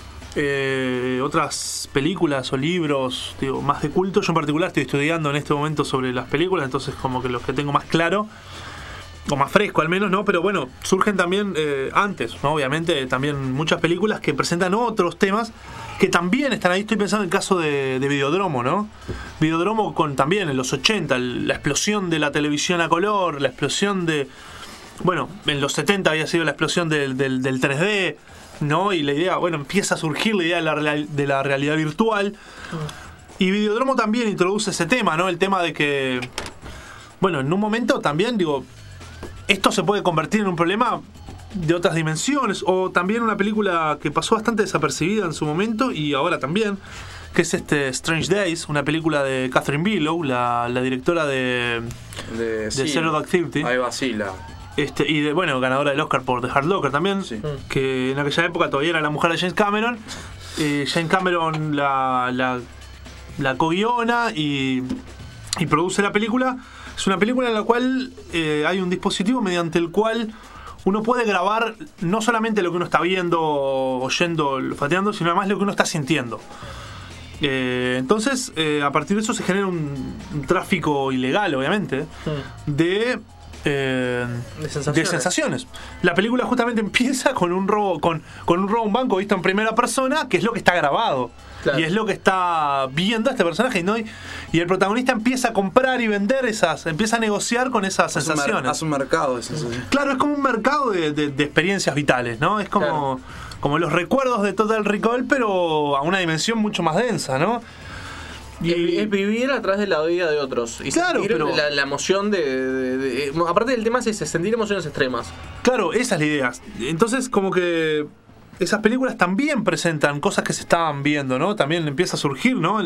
otras películas o libros, digo, más de culto. Yo en particular estoy estudiando en este momento sobre las películas, entonces como que los que tengo más claro, o más fresco al menos, ¿no? Pero bueno, surgen también antes, ¿no? Obviamente también muchas películas que presentan otros temas que también están ahí. Estoy pensando en el caso de Videodromo, ¿no? Videodromo con también en los 80, la explosión de la televisión a color, la explosión de... Bueno, en los 70 había sido la explosión del 3D, ¿no? Y la idea, bueno, empieza a surgir la idea de la realidad virtual. Y Videodromo también introduce ese tema, ¿no? El tema de que, bueno, en un momento también, digo, esto se puede convertir en un problema de otras dimensiones. O también una película que pasó bastante desapercibida en su momento y ahora también, que es Strange Days, una película de Catherine Bigelow, la directora de Zero Dark Thirty. Ahí vacila. Y bueno, ganadora del Oscar por The Hurt Locker también, que en aquella época todavía era la mujer de James Cameron. James Cameron la co-guiona y produce la película. Es una película en la cual hay un dispositivo mediante el cual uno puede grabar no solamente lo que uno está viendo, oyendo, olfateando, sino además lo que uno está sintiendo. Entonces, a partir de eso se genera un tráfico ilegal, obviamente, de sensaciones. La película justamente empieza con un robo, con un robo a un banco visto en primera persona, que es lo que está grabado. Claro. Y es lo que está viendo este personaje, ¿no? Y el protagonista empieza a comprar y vender empieza a negociar con esas sensaciones. Hace un mercado de sensaciones. Claro, es como un mercado de experiencias vitales, ¿no? Es como los recuerdos de Total Recall, pero a una dimensión mucho más densa, ¿no? Y es vivir a través de la vida de otros. Y claro, sentir pero la emoción aparte del tema es ese, sentir emociones extremas. Claro, esa es la idea. Entonces, como que esas películas también presentan cosas que se estaban viendo, ¿no? También empieza a surgir, ¿no?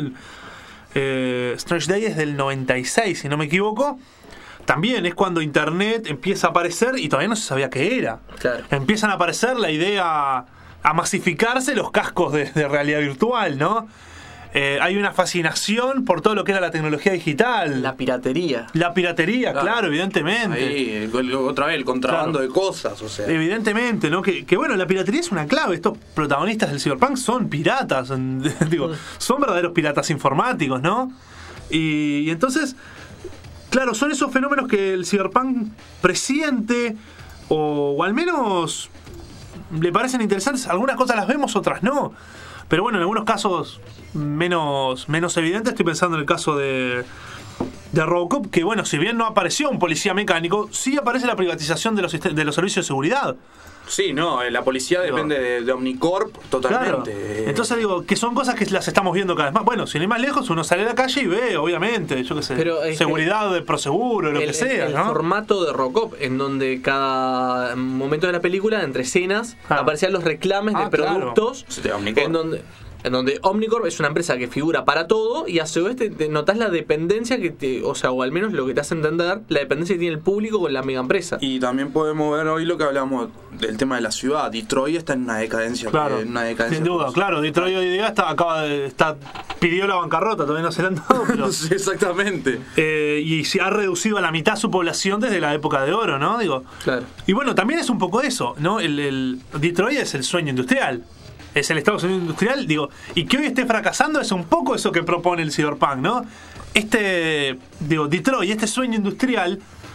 Strange Days es del 96, si no me equivoco. También es cuando Internet empieza a aparecer y todavía no se sabía qué era. Claro. Empiezan a aparecer la idea, a masificarse los cascos de realidad virtual, ¿no? Hay una fascinación por todo lo que era la tecnología digital. La piratería. Claro, evidentemente. Ahí, otra vez, el contrabando de cosas, o sea. Evidentemente, ¿no? Que bueno, la piratería es una clave. Estos protagonistas del cyberpunk son piratas, digo, son verdaderos piratas informáticos, ¿no? Y entonces, claro, son esos fenómenos que el cyberpunk presiente, o al menos le parecen interesantes. Algunas cosas las vemos, otras no. Pero bueno, en algunos casos menos evidentes, estoy pensando en el caso de Robocop, que bueno, si bien no apareció un policía mecánico, sí aparece la privatización de los servicios de seguridad. Sí, no, la policía depende de Omnicorp totalmente. Claro. Entonces digo, que son cosas que las estamos viendo cada vez más. Bueno, sin ir más lejos, uno sale a la calle y ve, obviamente, yo qué sé, pero seguridad de Proseguro, lo que sea, el ¿no? formato de Robocop, en donde cada momento de la película, entre escenas, aparecían los reclames de productos, en donde Omnicorp es una empresa que figura para todo y a su vez te notás la dependencia o al menos lo que te hace entender, la dependencia que tiene el público con la mega empresa. Y también podemos ver hoy lo que hablamos del tema de la ciudad. Detroit está en una decadencia. Claro, sin duda, claro. Detroit hoy día pidió la bancarrota, todavía no se la han dado, pero sí, exactamente. Y se ha reducido a la mitad su población desde la época de oro, ¿no? Digo. Claro. Y bueno, también es un poco eso, ¿no? El Detroit es el sueño industrial. Es el Estados Unidos industrial, digo, y que hoy esté fracasando es un poco eso que propone el cyberpunk, ¿no? Detroit, este sueño industrial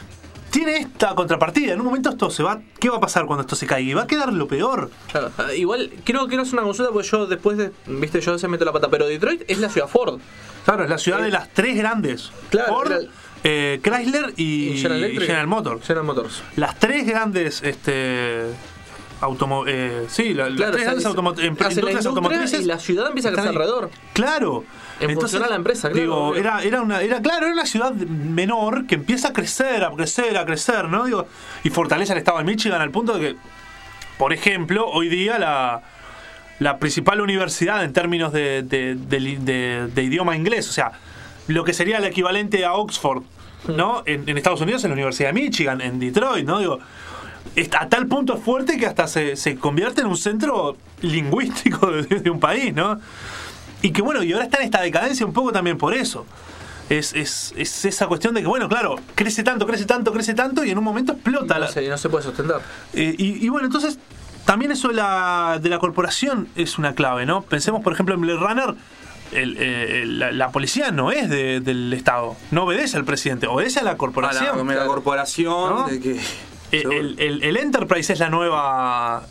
tiene esta contrapartida. En un momento esto se va. ¿Qué va a pasar cuando esto se caiga? Y va a quedar lo peor. Claro, igual quiero hacer una consulta porque yo después de. Viste, yo se meto la pata, pero Detroit es la ciudad Ford. Claro, es la ciudad de las tres grandes. Claro, Ford, Chrysler y General Motors. General Motors. Las tres grandes las tres grandes industrias automotrices. Y la ciudad empieza a crecer alrededor. Claro. Entonces la empresa, claro. Digo, era una ciudad menor que empieza a crecer, ¿no? Digo, y fortalece al estado de Michigan al punto de que, por ejemplo, hoy día la principal universidad en términos de idioma inglés, o sea, lo que sería el equivalente a Oxford, ¿no? En Estados Unidos es la Universidad de Michigan, en Detroit, ¿no? Digo, a tal punto es fuerte que hasta se convierte en un centro lingüístico de un país, ¿no? Y que bueno, y ahora está en esta decadencia un poco también por eso. Es esa cuestión de que, bueno, claro, crece tanto y en un momento explota. No se puede sostener. Y bueno, entonces también eso de la corporación es una clave, ¿no? Pensemos, por ejemplo, en Blade Runner. La policía no es del Estado, no obedece al presidente, obedece a la corporación. La corporación, ¿no? De que el Enterprise es la nueva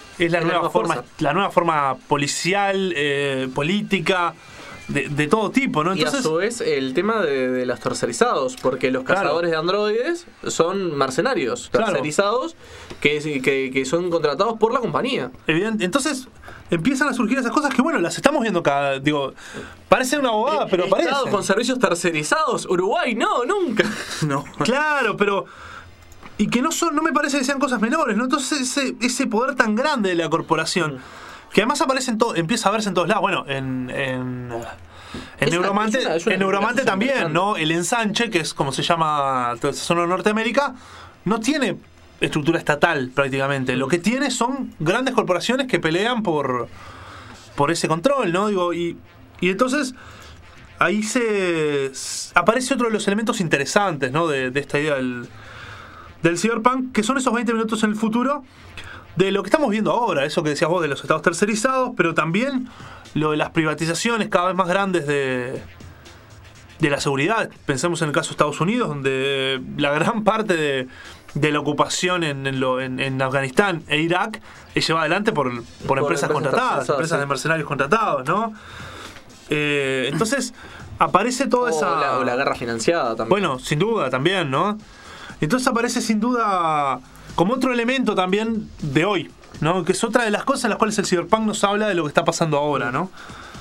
forma policial, política, de todo tipo, ¿no? Entonces, y a su vez el tema de los tercerizados, porque los cazadores de androides son mercenarios tercerizados que son contratados por la compañía. Evidente. Entonces empiezan a surgir esas cosas que, bueno, las estamos viendo cada... Digo, parece una bobada, pero parece. Estado con servicios tercerizados, Uruguay, no, nunca. No. Claro, pero... Y que no me parece que sean cosas menores, ¿no? Entonces ese poder tan grande de la corporación, que además empieza a verse en todos lados. Bueno, en Neuromante también, ¿no? El ensanche, que es como se llama toda esa zona de Norteamérica, no tiene estructura estatal prácticamente. Lo que tiene son grandes corporaciones que pelean por ese control, ¿no? Digo, y entonces ahí aparece otro de los elementos interesantes, ¿no? De esta idea del cyberpunk, que son esos 20 minutos en el futuro de lo que estamos viendo ahora, eso que decías vos de los estados tercerizados, pero también lo de las privatizaciones cada vez más grandes de la seguridad. Pensemos en el caso de Estados Unidos, donde la gran parte de la ocupación en Afganistán e Irak es llevada adelante por empresas contratadas, empresas de mercenarios contratados, ¿no? Entonces aparece toda esa... O la guerra financiada también. Bueno, sin duda también, ¿no? Entonces aparece sin duda como otro elemento también de hoy, ¿no? Que es otra de las cosas en las cuales el cyberpunk nos habla de lo que está pasando ahora, ¿no?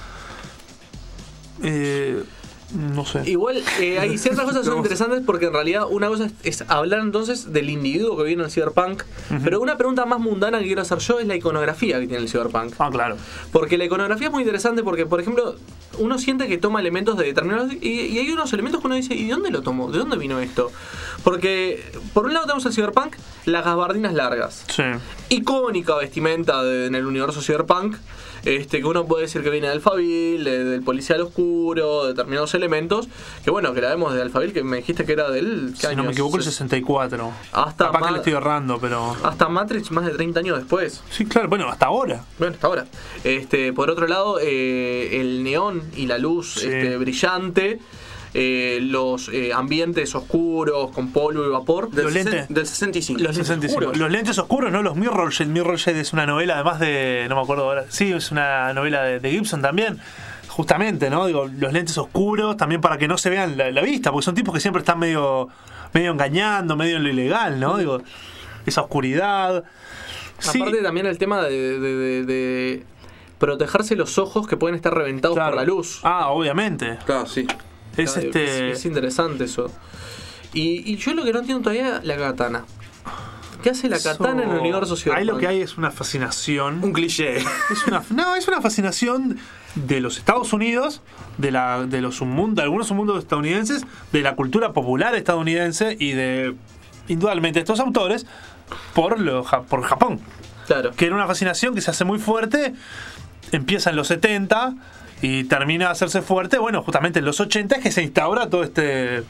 No sé. Igual hay ciertas cosas que son interesantes porque en realidad una cosa es hablar entonces del individuo que viene en el cyberpunk, pero una pregunta más mundana que quiero hacer yo es la iconografía que tiene el cyberpunk. Ah, claro. Porque la iconografía es muy interesante porque, por ejemplo, uno siente que toma elementos de determinados y hay unos elementos que uno dice, ¿y de dónde lo tomó? ¿De dónde vino esto? Porque por un lado tenemos el cyberpunk, las gabardinas largas. Sí. Icónica vestimenta en el universo cyberpunk. Que uno puede decir que viene de Alphaville, del policial oscuro, de determinados elementos, que bueno, que la vemos de Alphaville, que me dijiste que era del... Si no me equivoco, el 64. Hasta capaz que le estoy errando, pero... Hasta Matrix más de 30 años después. Sí, claro, bueno, hasta ahora. Bueno, hasta ahora. Por otro lado, el neón y la luz brillante... los ambientes oscuros con polvo y vapor del 65. Los lentes oscuros, ¿no? Los Mirrorshade. Mirrorshade es una novela, además de... No me acuerdo ahora. Sí, es una novela de Gibson también. Justamente, ¿no? Digo, los lentes oscuros también para que no se vean la vista, porque son tipos que siempre están medio engañando, medio en lo ilegal, ¿no? Digo, esa oscuridad. Aparte también el tema de protegerse los ojos que pueden estar reventados por la luz. Ah, obviamente. Claro, sí. Es interesante eso. Y yo lo que no entiendo todavía la katana. ¿Qué hace la katana en el universo cyberpunk? Ahí lo que hay es una fascinación. Un cliché. Es una fascinación de los Estados Unidos, de algunos submundos estadounidenses, de la cultura popular estadounidense y de, indudablemente, estos autores por Japón. Claro. Que era una fascinación que se hace muy fuerte, empieza en los 70 y termina de hacerse fuerte, bueno, justamente en los 80 es que se instaura todo este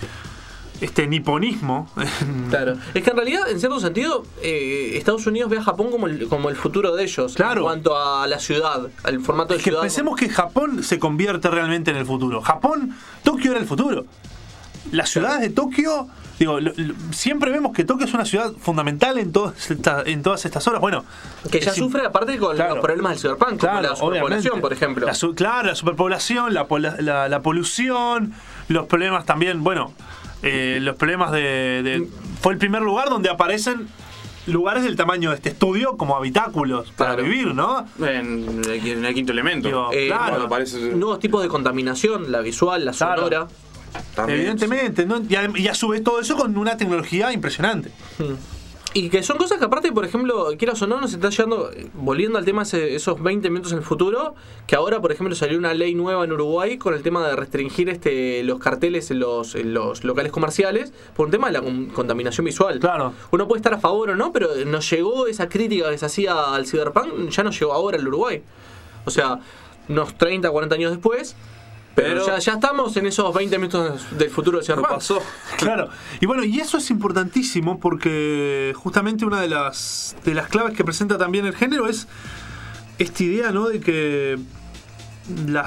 niponismo. Claro. Es que en realidad, en cierto sentido, Estados Unidos ve a Japón como el futuro de ellos. Claro. En cuanto a la ciudad, al formato de ciudad. Pensemos que Japón se convierte realmente en el futuro. Tokio era el futuro. Las ciudades de Tokio, digo, siempre vemos que Tokio es una ciudad fundamental en todas estas horas. Bueno, que ya sufre aparte con los problemas del cyberpunk, como la superpoblación, por ejemplo. La superpoblación, la polución, los problemas también, los problemas fue el primer lugar donde aparecen lugares del tamaño de este estudio como habitáculos para vivir, ¿no? En el Quinto Elemento. Nuevos tipos de contaminación, la visual, la sonora. También, evidentemente, ¿no? Y a su vez todo eso con una tecnología impresionante. Y que son cosas que aparte, por ejemplo, quieras o no, nos está llevando, volviendo al tema esos 20 minutos en el futuro, que ahora, por ejemplo, salió una ley nueva en Uruguay con el tema de restringir los carteles en los locales comerciales por un tema de la contaminación visual. Claro. Uno puede estar a favor o no, pero nos llegó esa crítica que se hacía al cyberpunk, ya nos llegó ahora al Uruguay. O sea, unos 30, 40 años después. Pero ya estamos en esos 20 minutos del futuro de Cyberpunk. Pasó. Claro. Y eso es importantísimo porque justamente una de las claves que presenta también el género es esta idea, ¿no? De que la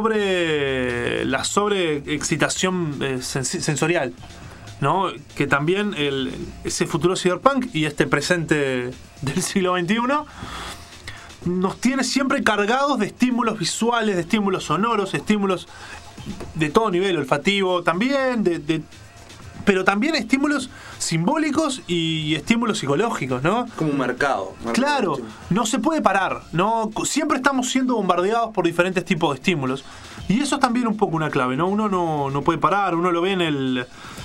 sobreexcitación sensorial, ¿no? Que también ese futuro Cyberpunk y este presente del siglo XXI nos tiene siempre cargados de estímulos visuales, de estímulos sonoros, estímulos de todo nivel, olfativo también, pero también estímulos simbólicos y estímulos psicológicos, ¿no? Como un mercado. Claro, no se puede parar, ¿no? Siempre estamos siendo bombardeados por diferentes tipos de estímulos. Y eso es también un poco una clave, ¿no? Uno no puede parar, uno lo ve en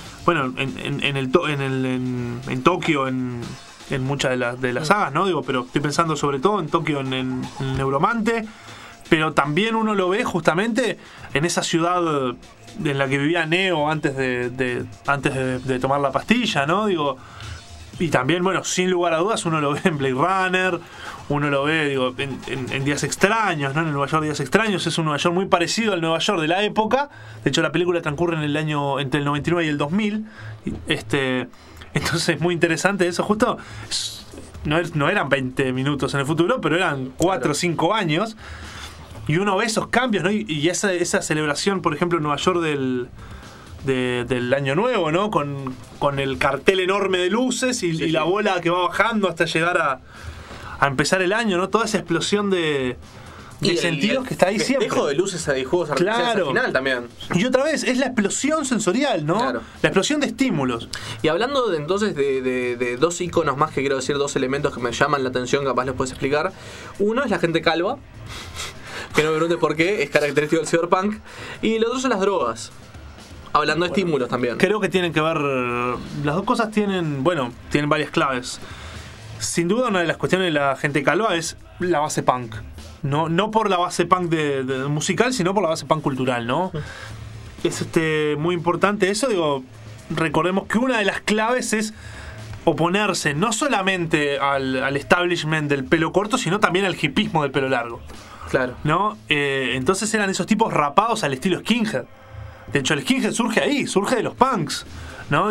Tokio, en muchas de las sagas, ¿no? Pero estoy pensando sobre todo en Tokio, en el Neuromante, pero también uno lo ve justamente en esa ciudad en la que vivía Neo antes de tomar la pastilla, ¿no? Y también, sin lugar a dudas, uno lo ve en Blade Runner, uno lo ve, en Días Extraños, ¿no? En el Nueva York Días Extraños es un Nueva York muy parecido al Nueva York de la época. De hecho, la película transcurre en el año entre el 99 y el 2000. Entonces es muy interesante eso, justo no eran 20 minutos en el futuro, pero eran 4 o 5 años, y uno ve esos cambios, ¿no? Y esa celebración, por ejemplo, en Nueva York del Año Nuevo, ¿no? Con el cartel enorme de luces y la bola que va bajando hasta llegar a empezar el año, ¿no? Toda esa explosión de sentidos que está ahí siempre. Dejo de luces a juegos artificiales al final también. Y otra vez, es la explosión sensorial, ¿no? Claro. La explosión de estímulos. Y hablando entonces de dos iconos más, que quiero decir, dos elementos que me llaman la atención, capaz los puedes explicar. Uno es la gente calva, que no me preguntes por qué, es característico del cyberpunk. Y el otro son las drogas. Hablando de estímulos también. Creo que tienen que ver. Las dos cosas tienen varias claves. Sin duda, una de las cuestiones de la gente calva es la base punk. No por la base punk de musical, sino por la base punk cultural, ¿no? Es muy importante eso. Recordemos que una de las claves es oponerse no solamente al establishment del pelo corto, sino también al hipismo del pelo largo. Claro. ¿No? Entonces eran esos tipos rapados al estilo skinhead. De hecho, el skinhead surge de los punks, ¿no?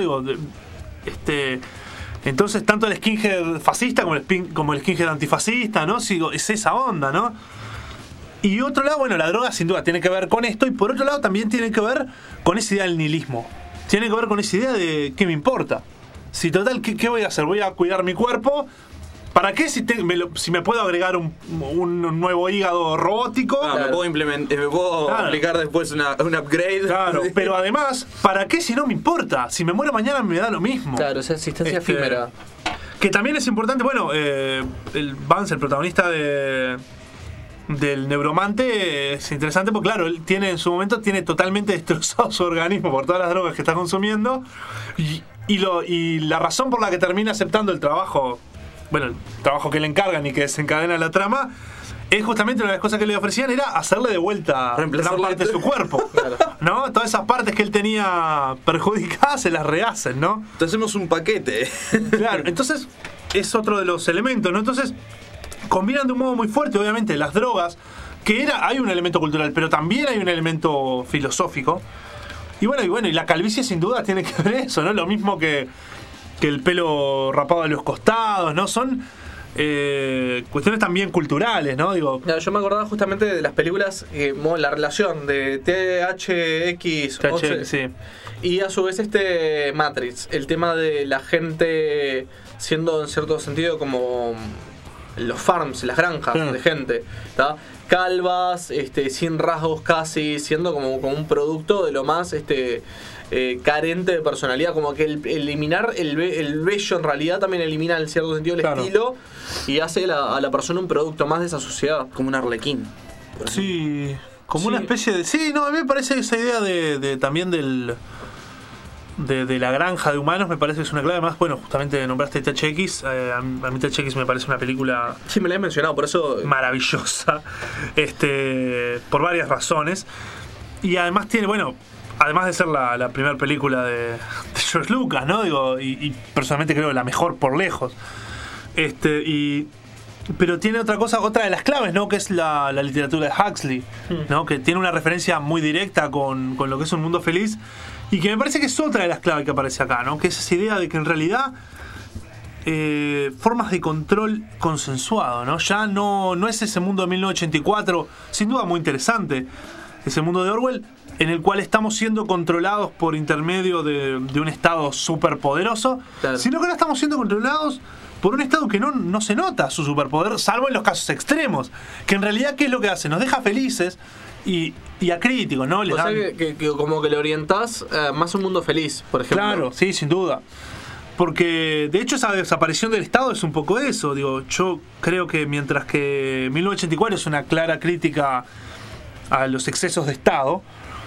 Entonces, tanto el skinhead fascista como el skinhead antifascista, ¿no? Es esa onda, ¿no? Y otro lado, la droga sin duda tiene que ver con esto, y por otro lado también tiene que ver con esa idea del nihilismo. Tiene que ver con esa idea de ¿qué me importa? Si total, ¿qué voy a hacer? Voy a cuidar mi cuerpo. ¿Para qué si me puedo agregar un nuevo hígado robótico? Me puedo aplicar después un upgrade. Claro, pero además, ¿para qué si no me importa? Si me muero mañana me da lo mismo. Claro, esa existencia efímera. Que también es importante, el Vance, el protagonista del Neuromante, es interesante porque, claro, él en su momento tiene totalmente destrozado su organismo por todas las drogas que está consumiendo, y la razón por la que termina aceptando el trabajo que le encargan y que desencadena la trama, es justamente una de las cosas que le ofrecían era hacerle de vuelta gran parte de su cuerpo. Claro. ¿No? Todas esas partes que él tenía perjudicadas se las rehacen, ¿no? Te hacemos un paquete. Claro, entonces es otro de los elementos, ¿no? Entonces combinan de un modo muy fuerte, obviamente, las drogas, hay un elemento cultural, pero también hay un elemento filosófico. Y la calvicie sin duda tiene que ver eso, ¿no? Lo mismo que el pelo rapado a los costados, ¿no? Son cuestiones también culturales, ¿no? Digo, yo me acordaba justamente de las películas, la relación de THX11 sí. y a su vez Matrix, el tema de la gente siendo en cierto sentido como los farms, las granjas de gente, ¿tá? Calvas, sin rasgos casi, siendo como un producto de lo más carente de personalidad, como que eliminar el bello en realidad también elimina en cierto sentido el estilo y hace a la persona un producto más de esa sociedad. Como un arlequín. Sí, como una especie de... Sí, no, a mí me parece esa idea de también de la granja de humanos, me parece que es una clave. Más, bueno, justamente nombraste THX. A mí THX me parece una película... Sí, me la he mencionado, por eso... Maravillosa. Por varias razones. Y además tiene, bueno... Además de ser la primera película de George Lucas, ¿no? Digo, y personalmente creo que la mejor por lejos. Pero tiene otra de las claves, ¿no? Que es la literatura de Huxley, ¿no? Que tiene una referencia muy directa con lo que es un mundo feliz. Y que me parece que es otra de las claves que aparece acá, ¿no? Que es esa idea de que en realidad formas de control consensuado, ¿no? Ya no es ese mundo de 1984, sin duda muy interesante, ese mundo de Orwell, en el cual estamos siendo controlados por intermedio de un Estado superpoderoso, sino que ahora estamos siendo controlados por un Estado que no se nota su superpoder, salvo en los casos extremos, que en realidad, ¿qué es lo que hace? Nos deja felices y acríticos, ¿no? O sea que como que le orientás más a un mundo feliz, por ejemplo. Claro, sí, sin duda. Porque, de hecho, esa desaparición del Estado es un poco eso. Digo, yo creo que mientras que 1984 es una clara crítica a los excesos de Estado,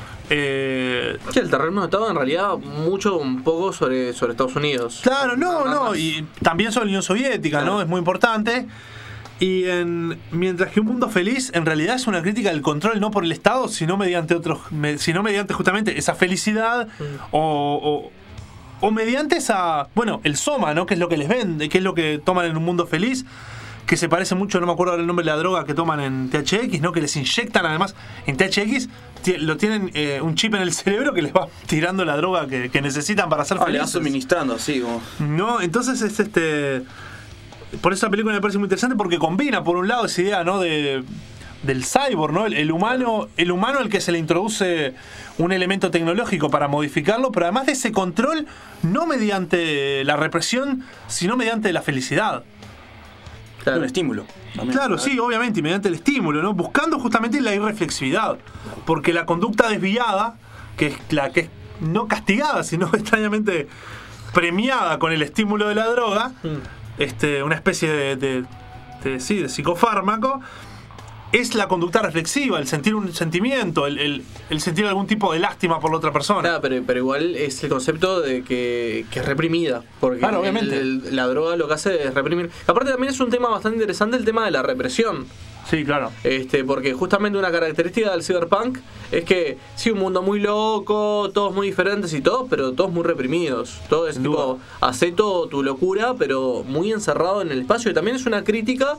el terrorismo de Estado en realidad un poco sobre Estados Unidos. Claro, no, y también sobre la Unión Soviética, claro. ¿No? Es muy importante. Y mientras que un mundo feliz en realidad es una crítica del control no por el Estado, sino mediante justamente esa felicidad o mediante el soma, ¿no? Que es lo que les vende, que es lo que toman en un mundo feliz, que se parece mucho, no me acuerdo ahora el nombre de la droga que toman en THX, ¿no? Que les inyectan además en THX, lo tienen un chip en el cerebro que les va tirando la droga que necesitan para ser felices. Le va suministrando así como... No, entonces es por eso la película me parece muy interesante porque combina por un lado esa idea, ¿no? del cyborg, ¿no? El humano al que se le introduce un elemento tecnológico para modificarlo, pero además de ese control no mediante la represión, sino mediante la felicidad. Claro, un estímulo. También, claro, sí, obviamente, mediante el estímulo, ¿no? Buscando justamente la irreflexividad. Porque la conducta desviada, que es la que es no castigada, sino extrañamente premiada con el estímulo de la droga, una especie de psicofármaco, es la conducta reflexiva, el sentir un sentimiento, el sentir algún tipo de lástima por la otra persona. Claro, pero igual es el concepto de que es reprimida. Porque claro, obviamente. La droga lo que hace es reprimir. Aparte también es un tema bastante interesante el tema de la represión. Sí, claro. Porque justamente una característica del cyberpunk es que sí, un mundo muy loco, todos muy diferentes y todo, pero todos muy reprimidos. Todo es tipo, hacé todo tu locura, pero muy encerrado en el espacio. Y también es una crítica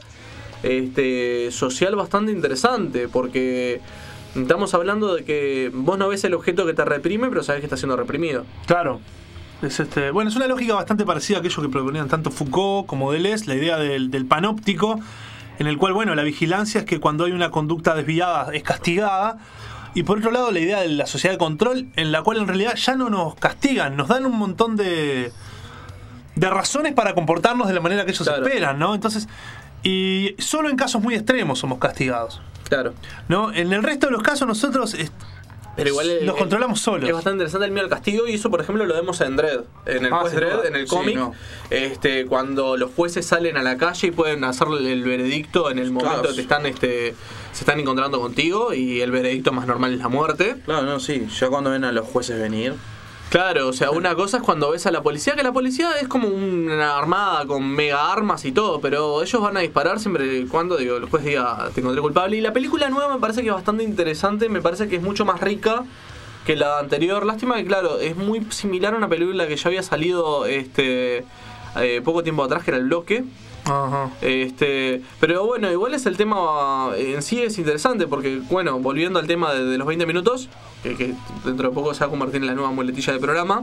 social bastante interesante, porque estamos hablando de que vos no ves el objeto que te reprime, pero sabés que está siendo reprimido. Claro. Es es una lógica bastante parecida a aquello que proponían tanto Foucault como Deleuze, la idea del panóptico, en el cual, la vigilancia es que cuando hay una conducta desviada es castigada, y por otro lado la idea de la sociedad de control, en la cual en realidad ya no nos castigan, nos dan un montón de razones para comportarnos de la manera que ellos esperan, ¿no? Entonces, y solo en casos muy extremos somos castigados. Claro. ¿No? En el resto de los casos nosotros pero igual los controlamos solos. Es bastante interesante el miedo al castigo, y eso por ejemplo lo vemos en Dredd, en el juez Dredd, en el cómic, cuando los jueces salen a la calle y pueden hacer el veredicto en el momento que se están encontrando contigo, y el veredicto más normal es la muerte. Claro, no, sí, ya cuando ven a los jueces venir. Claro, o sea, una cosa es cuando ves a la policía, que la policía es como una armada con mega armas y todo, pero ellos van a disparar siempre y cuando el juez diga te encontré culpable. Y la película nueva me parece que es bastante interesante, me parece que es mucho más rica que la anterior. Lástima que, claro, es muy similar a una película que ya había salido poco tiempo atrás, que era El Bloque, Ajá. Pero bueno, igual es el tema en sí es interesante porque, bueno, volviendo al tema de los 20 minutos, que dentro de poco se va a convertir en la nueva muletilla del programa,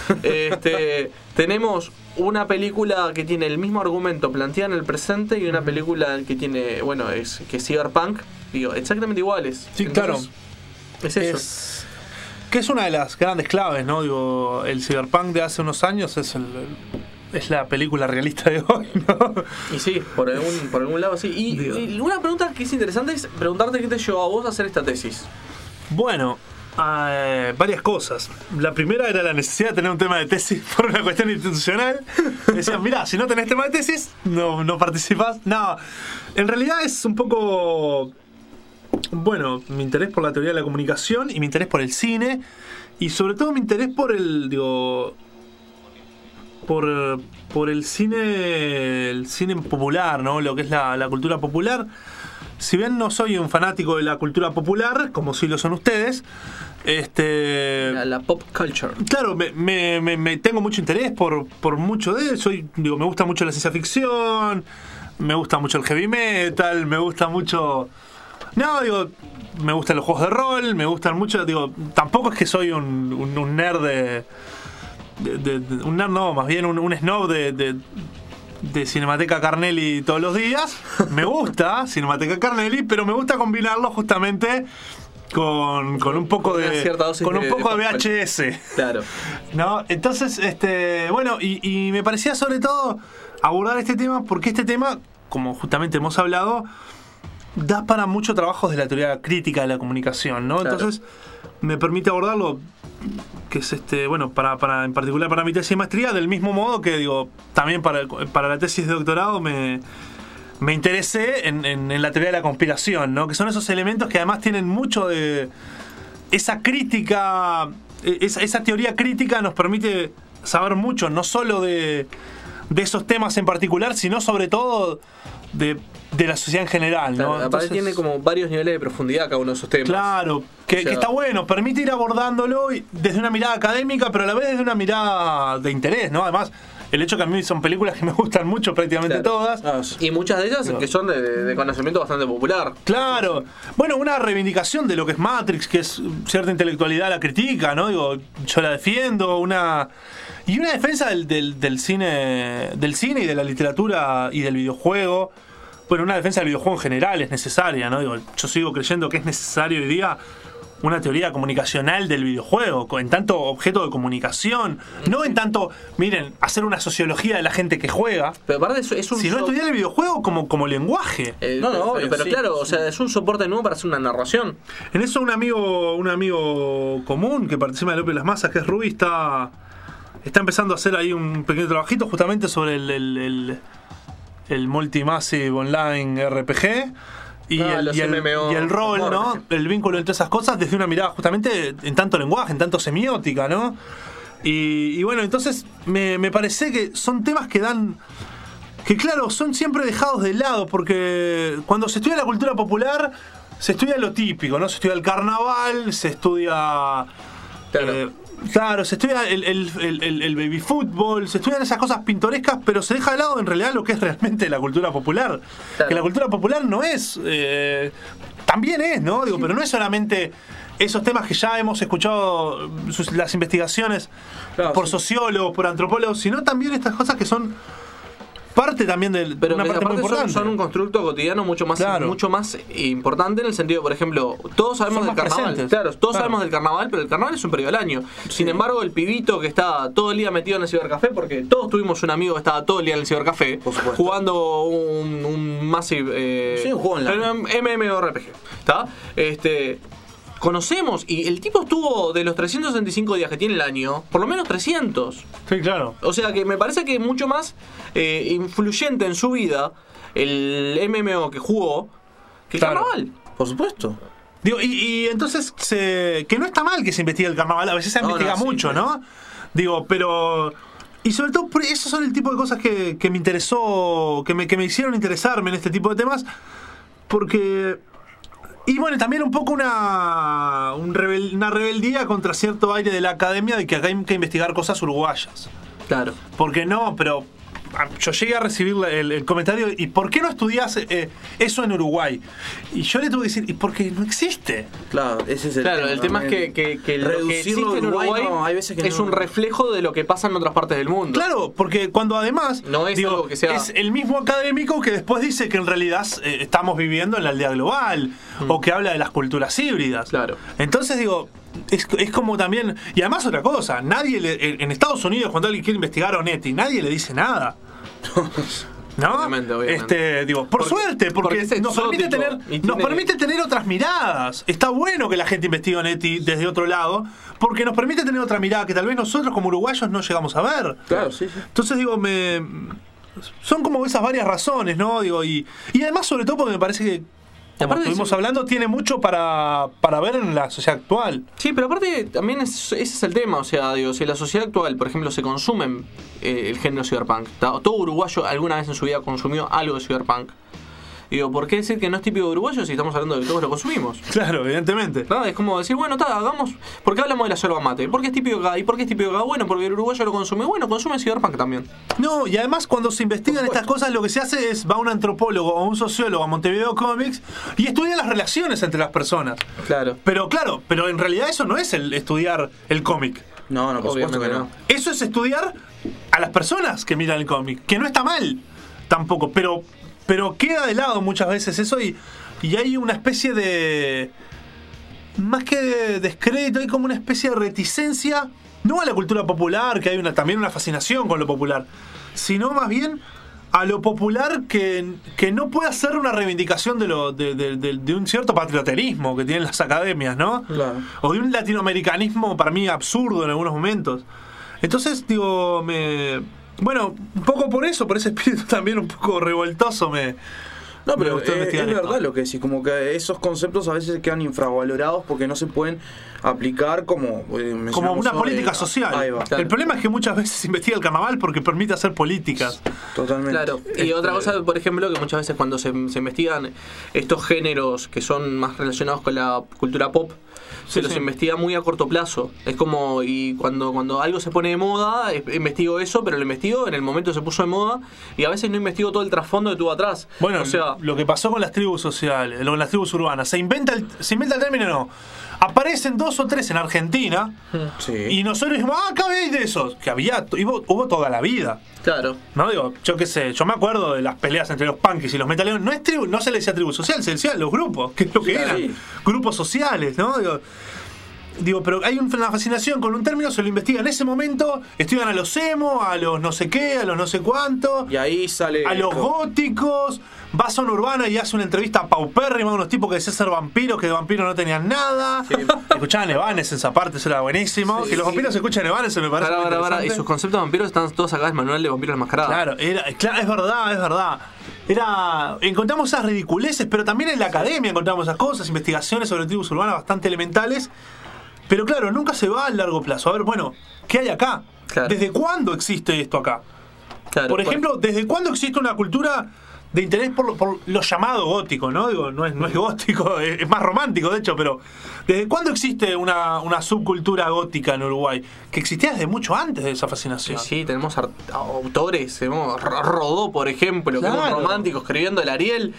tenemos una película que tiene el mismo argumento planteada en el presente y una película que tiene, bueno, que es Cyberpunk, digo, exactamente iguales. Sí, entonces, claro. Es eso. Que es una de las grandes claves, ¿no? Digo, el Cyberpunk de hace unos años es la película realista de hoy, ¿no? Y sí, por algún lado sí. Y una pregunta que es interesante es preguntarte qué te llevó a vos a hacer esta tesis. Bueno, varias cosas. La primera era la necesidad de tener un tema de tesis por una cuestión institucional. Decían, mirá, si no tenés tema de tesis, no participás. No, en realidad es un poco... Bueno, mi interés por la teoría de la comunicación y mi interés por el cine y sobre todo mi interés por el, digo, por el cine popular, ¿no? Lo que es la cultura popular. Si bien no soy un fanático de la cultura popular, como sí lo son ustedes, la pop culture. Claro, me tengo mucho interés por mucho de eso. Digo, me gusta mucho la ciencia ficción, me gusta mucho el heavy metal, me gusta mucho... No, digo, me gustan los juegos de rol, me gustan mucho, digo, tampoco es que soy un nerd un nerd no, más bien un snob de Cinemateca Carnelli todos los días. Me gusta Cinemateca Carnelli, pero me gusta combinarlo justamente con un poco de VHS. Claro. ¿No? Entonces, bueno, y me parecía sobre todo abordar este tema porque este tema, como justamente hemos hablado, da para mucho trabajo de la teoría crítica de la comunicación, ¿no? Claro. Entonces me permite abordarlo, que es bueno, para en particular para mi tesis de maestría, del mismo modo que digo, también para la tesis de doctorado me interesé en la teoría de la conspiración, ¿no? Que son esos elementos que además tienen mucho de esa crítica, esa teoría crítica nos permite saber mucho, no solo de esos temas en particular, sino sobre todo de la sociedad en general, ¿no? Claro, aparte tiene como varios niveles de profundidad cada uno de esos temas. Claro, que está bueno, permite ir abordándolo desde una mirada académica, pero a la vez desde una mirada de interés, ¿no? Además, el hecho que a mí son películas que me gustan mucho, prácticamente todas. Y muchas de ellas que son de conocimiento bastante popular. Claro. Bueno, una reivindicación de lo que es Matrix, que es cierta intelectualidad la critica, ¿no? Digo, yo la defiendo, y una defensa del cine y de la literatura y del videojuego. Bueno, una defensa del videojuego en general es necesaria, ¿no? Digo, yo sigo creyendo que es necesario hoy día una teoría comunicacional del videojuego, en tanto objeto de comunicación, no en tanto, miren, hacer una sociología de la gente que juega. Pero aparte es un sino estudiar el videojuego como lenguaje. Pero sí. Claro, o sea, es un soporte nuevo para hacer una narración. En eso un amigo común que participa de López Las Masas, que es Ruby, está empezando a hacer ahí un pequeño trabajito justamente sobre el Multimassive Online RPG y el rol, ¿no? El vínculo entre esas cosas desde una mirada justamente en tanto lenguaje, en tanto semiótica, ¿no? Y bueno, entonces me parece que son temas que claro, son siempre dejados de lado, porque cuando se estudia la cultura popular se estudia lo típico, ¿no? Se estudia el carnaval, se estudia... Claro, se estudia el baby fútbol, se estudian esas cosas pintorescas, pero se deja de lado en realidad lo que es realmente la cultura popular. Claro. Que la cultura popular no es... también es, ¿no? Digo, pero no es solamente esos temas que ya hemos escuchado, las investigaciones por sociólogos, por antropólogos, sino también estas cosas que son... parte también pero una parte muy importante. Son un constructo cotidiano mucho más importante en el sentido, por ejemplo, todos sabemos del carnaval. Presentes. Claro, todos sabemos del carnaval, pero el carnaval es un periodo del año. Sí. Sin embargo, el pibito que está todo el día metido en el cibercafé, porque todos tuvimos un amigo que estaba todo el día en el cibercafé jugando un Massive un juego online. MMORPG. ¿Está? Conocemos, y el tipo estuvo de los 365 días que tiene el año, por lo menos 300. Sí, claro. O sea que me parece que es mucho más influyente en su vida el MMO que jugó que el carnaval. Por supuesto. Digo, y entonces que no está mal que se investigue el carnaval, a veces se investiga mucho, ¿no? Digo, pero... Y sobre todo, esos son el tipo de cosas que me interesó, que me hicieron interesarme en este tipo de temas, porque... Y bueno, también un poco una rebeldía contra cierto aire de la academia de que acá hay que investigar cosas uruguayas. Claro. Porque no, pero yo llegué a recibir el comentario, ¿y por qué no estudias eso en Uruguay? Y yo le tuve que decir, ¿y por qué no existe? Claro, ese es el Claro, tema. el tema es que lo que existe en Uruguay no, hay veces que es no. un reflejo de lo que pasa en otras partes del mundo. Claro, porque cuando además No es algo que sea- es el mismo académico que después dice que en realidad estamos viviendo en la aldea global o que habla de las culturas híbridas. Claro. Entonces digo, es como también, y además otra cosa, en Estados Unidos cuando alguien quiere investigar a Onetti, nadie le dice nada. ¿No? Obviamente. Por suerte, porque es nos permite exótico y permite tiene- tener otras miradas. Está bueno que la gente investigue a Onetti desde otro lado, porque nos permite tener otra mirada que tal vez nosotros como uruguayos no llegamos a ver. Claro, sí. Entonces son como esas varias razones, ¿no? Y además sobre todo porque me parece que, como aparte estuvimos sí. hablando, tiene mucho para ver en la sociedad actual. Sí, pero aparte también ese es el tema, o sea, digo, si en la sociedad actual, por ejemplo, se consumen el género cyberpunk, todo uruguayo alguna vez en su vida consumió algo de cyberpunk. Digo, ¿por qué decir que no es típico de uruguayo si estamos hablando de que todos lo consumimos? Claro, evidentemente. ¿No? Es como decir, bueno, hagamos. ¿Por qué hablamos de la yerba mate? ¿Por qué es típico acá? ¿Y por qué es típico acá? Bueno, porque el uruguayo lo consume. Bueno, consume cyberpunk también. No, y además cuando se investigan estas cosas, lo que se hace es, va un antropólogo o un sociólogo a Montevideo Comics y estudia las relaciones entre las personas. Claro. Pero en realidad eso no es el estudiar el cómic. No, por supuesto que Obviamente no. Eso es estudiar a las personas que miran el cómic, que no está mal tampoco, pero queda de lado muchas veces eso y hay una especie de, más que de descrédito, hay como una especie de reticencia, no a la cultura popular, que hay también una fascinación con lo popular, sino más bien a lo popular que no puede ser una reivindicación de un cierto patrioterismo que tienen las academias, ¿no? Claro. O de un latinoamericanismo para mí absurdo en algunos momentos. Entonces, digo, bueno, un poco por eso, por ese espíritu también un poco revoltoso No, pero gustó es investigar esto. verdad lo que decís, como que esos conceptos a veces quedan infravalorados porque no se pueden aplicar como una política social. Ahí va. El problema es que muchas veces se investiga el carnaval porque permite hacer políticas. Totalmente. Claro, y otra cosa, por ejemplo, que muchas veces cuando se investigan estos géneros que son más relacionados con la cultura pop, se los investiga muy a corto plazo. Es como, y cuando algo se pone de moda, investigo eso, pero lo investigo en el momento que se puso de moda, y a veces no investigo todo el trasfondo que tuvo atrás. Bueno, o sea, lo que pasó con las tribus sociales, con las tribus urbanas, se inventa el término, no. Aparecen 2 o 3 en Argentina Sí. y nosotros dijimos, acá veis de esos, que hubo toda la vida. claro. No digo, yo qué sé, yo me acuerdo de las peleas entre los punkies y los metaleros. No se le decía tribu social, se le decía los grupos, que es lo que Claro. eran. Grupos sociales, ¿no? Digo, pero hay una fascinación con un término, se lo investiga en ese momento, estudian a los emo, a los no sé qué, a los no sé cuánto, Y ahí sale. a los góticos, va a Zona Urbana y hace una entrevista paupérrima a unos tipos que decían ser vampiros, que de vampiros no tenían nada. Escuchaban Evanescence, aparte, eso era buenísimo. Sí, que los vampiros escuchan Evanescence me parece muy Y interesante. sus conceptos de vampiros están todos acá en Manual de Vampiros Enmascarados. Claro, es verdad. Encontramos esas ridiculeces, pero también en la academia encontramos esas cosas, investigaciones sobre tribus urbanas bastante elementales. Pero claro, nunca se va a largo plazo. A ver, bueno, ¿qué hay acá? Claro. ¿Desde cuándo existe esto acá? Claro, Por ejemplo, ¿desde cuándo existe una cultura de interés por lo llamado gótico, ¿no? Digo, no es gótico, es más romántico, de hecho, pero ¿desde cuándo existe una subcultura gótica en Uruguay? Que existía desde mucho antes de esa fascinación. Sí, tenemos autores, tenemos Rodó, por ejemplo, Claro. que es un romántico escribiendo el Ariel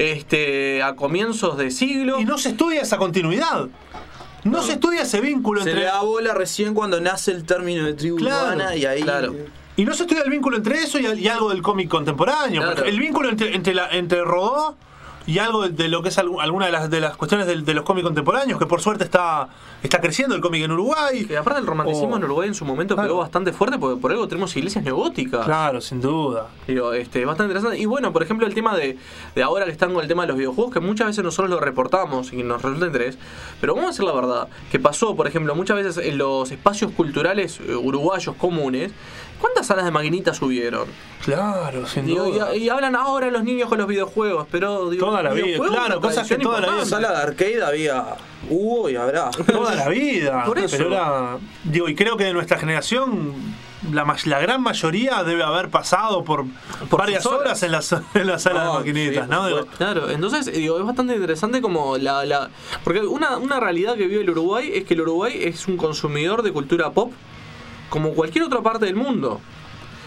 a comienzos de siglo. Y no se estudia esa continuidad. No se estudia ese vínculo Se entre... le da bola recién cuando nace el término de tribu Claro, urbana y ahí. claro. Y no se estudia el vínculo entre eso y algo del cómic contemporáneo. Claro. Porque el vínculo entre Rodó y algo de lo que es alguna de las cuestiones de los cómics contemporáneos, que por suerte está creciendo el cómic en Uruguay. Que aparte el romanticismo en Uruguay en su momento Claro. pegó bastante fuerte, porque por algo tenemos iglesias neogóticas. Claro, sin duda. Digo, bastante interesante. Y bueno, por ejemplo, el tema de ahora que están con el tema de los videojuegos, que muchas veces nosotros lo reportamos y nos resulta interés. Pero vamos a decir la verdad, que pasó, por ejemplo, muchas veces en los espacios culturales uruguayos comunes, ¿cuántas salas de maquinitas hubieron? Claro, sin Digo, duda. y hablan ahora los niños con los videojuegos, pero digo, Toda la vida, videojuegos claro, es una cosas que tradición toda la vida importante. Sala de arcade hubo y habrá. Toda la vida. Por eso. Pero y creo que de nuestra generación la gran mayoría debe haber pasado por varias sus horas en la sala de maquinitas, sí, ¿no? por Digo, supuesto. Claro, entonces es bastante interesante como porque una realidad que vive el Uruguay es que el Uruguay es un consumidor de cultura pop como cualquier otra parte del mundo.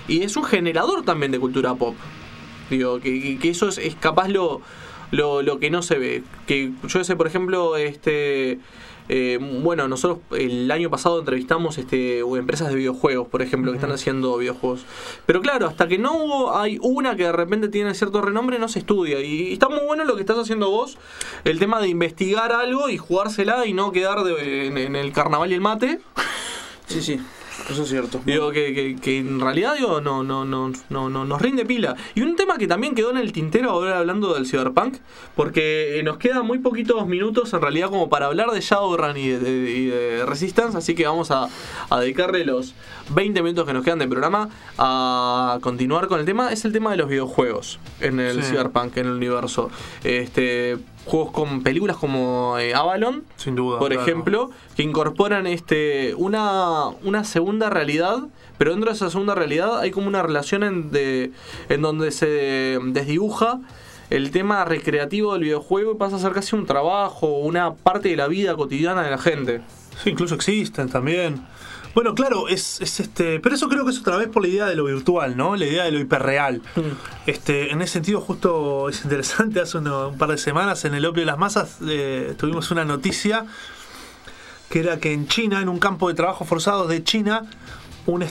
y es un generador también de cultura pop. Digo, que eso es capaz lo que no se ve. Que yo sé, por ejemplo, bueno, nosotros el año pasado entrevistamos empresas de videojuegos, por ejemplo, que están haciendo videojuegos. Pero claro, hasta que hay una que de repente tiene cierto renombre, no se estudia. Y está muy bueno lo que estás haciendo vos, el tema de investigar algo y jugársela y no quedar en el carnaval y el mate. Sí. Eso es cierto. Digo que en realidad no nos rinde pila. Y un tema que también quedó en el tintero ahora hablando del Cyberpunk, porque nos quedan muy poquitos minutos en realidad como para hablar de Shadowrun y de Resistance, así que vamos a dedicarle los 20 minutos que nos quedan de programa a continuar con el tema. Es el tema de los videojuegos en el Cyberpunk, en el universo. Juegos con películas como Avalon, sin duda, por ejemplo, que incorporan una segunda realidad, pero dentro de esa segunda realidad hay como una relación en donde se desdibuja el tema recreativo del videojuego y pasa a ser casi un trabajo, una parte de la vida cotidiana de la gente. Sí, incluso existen también. Bueno, claro, pero eso creo que es otra vez por la idea de lo virtual, ¿no? La idea de lo hiperreal. En ese sentido, justo es interesante, hace un par de semanas en el Opio de las Masas tuvimos una noticia que era que en China, en un campo de trabajo forzados de China, el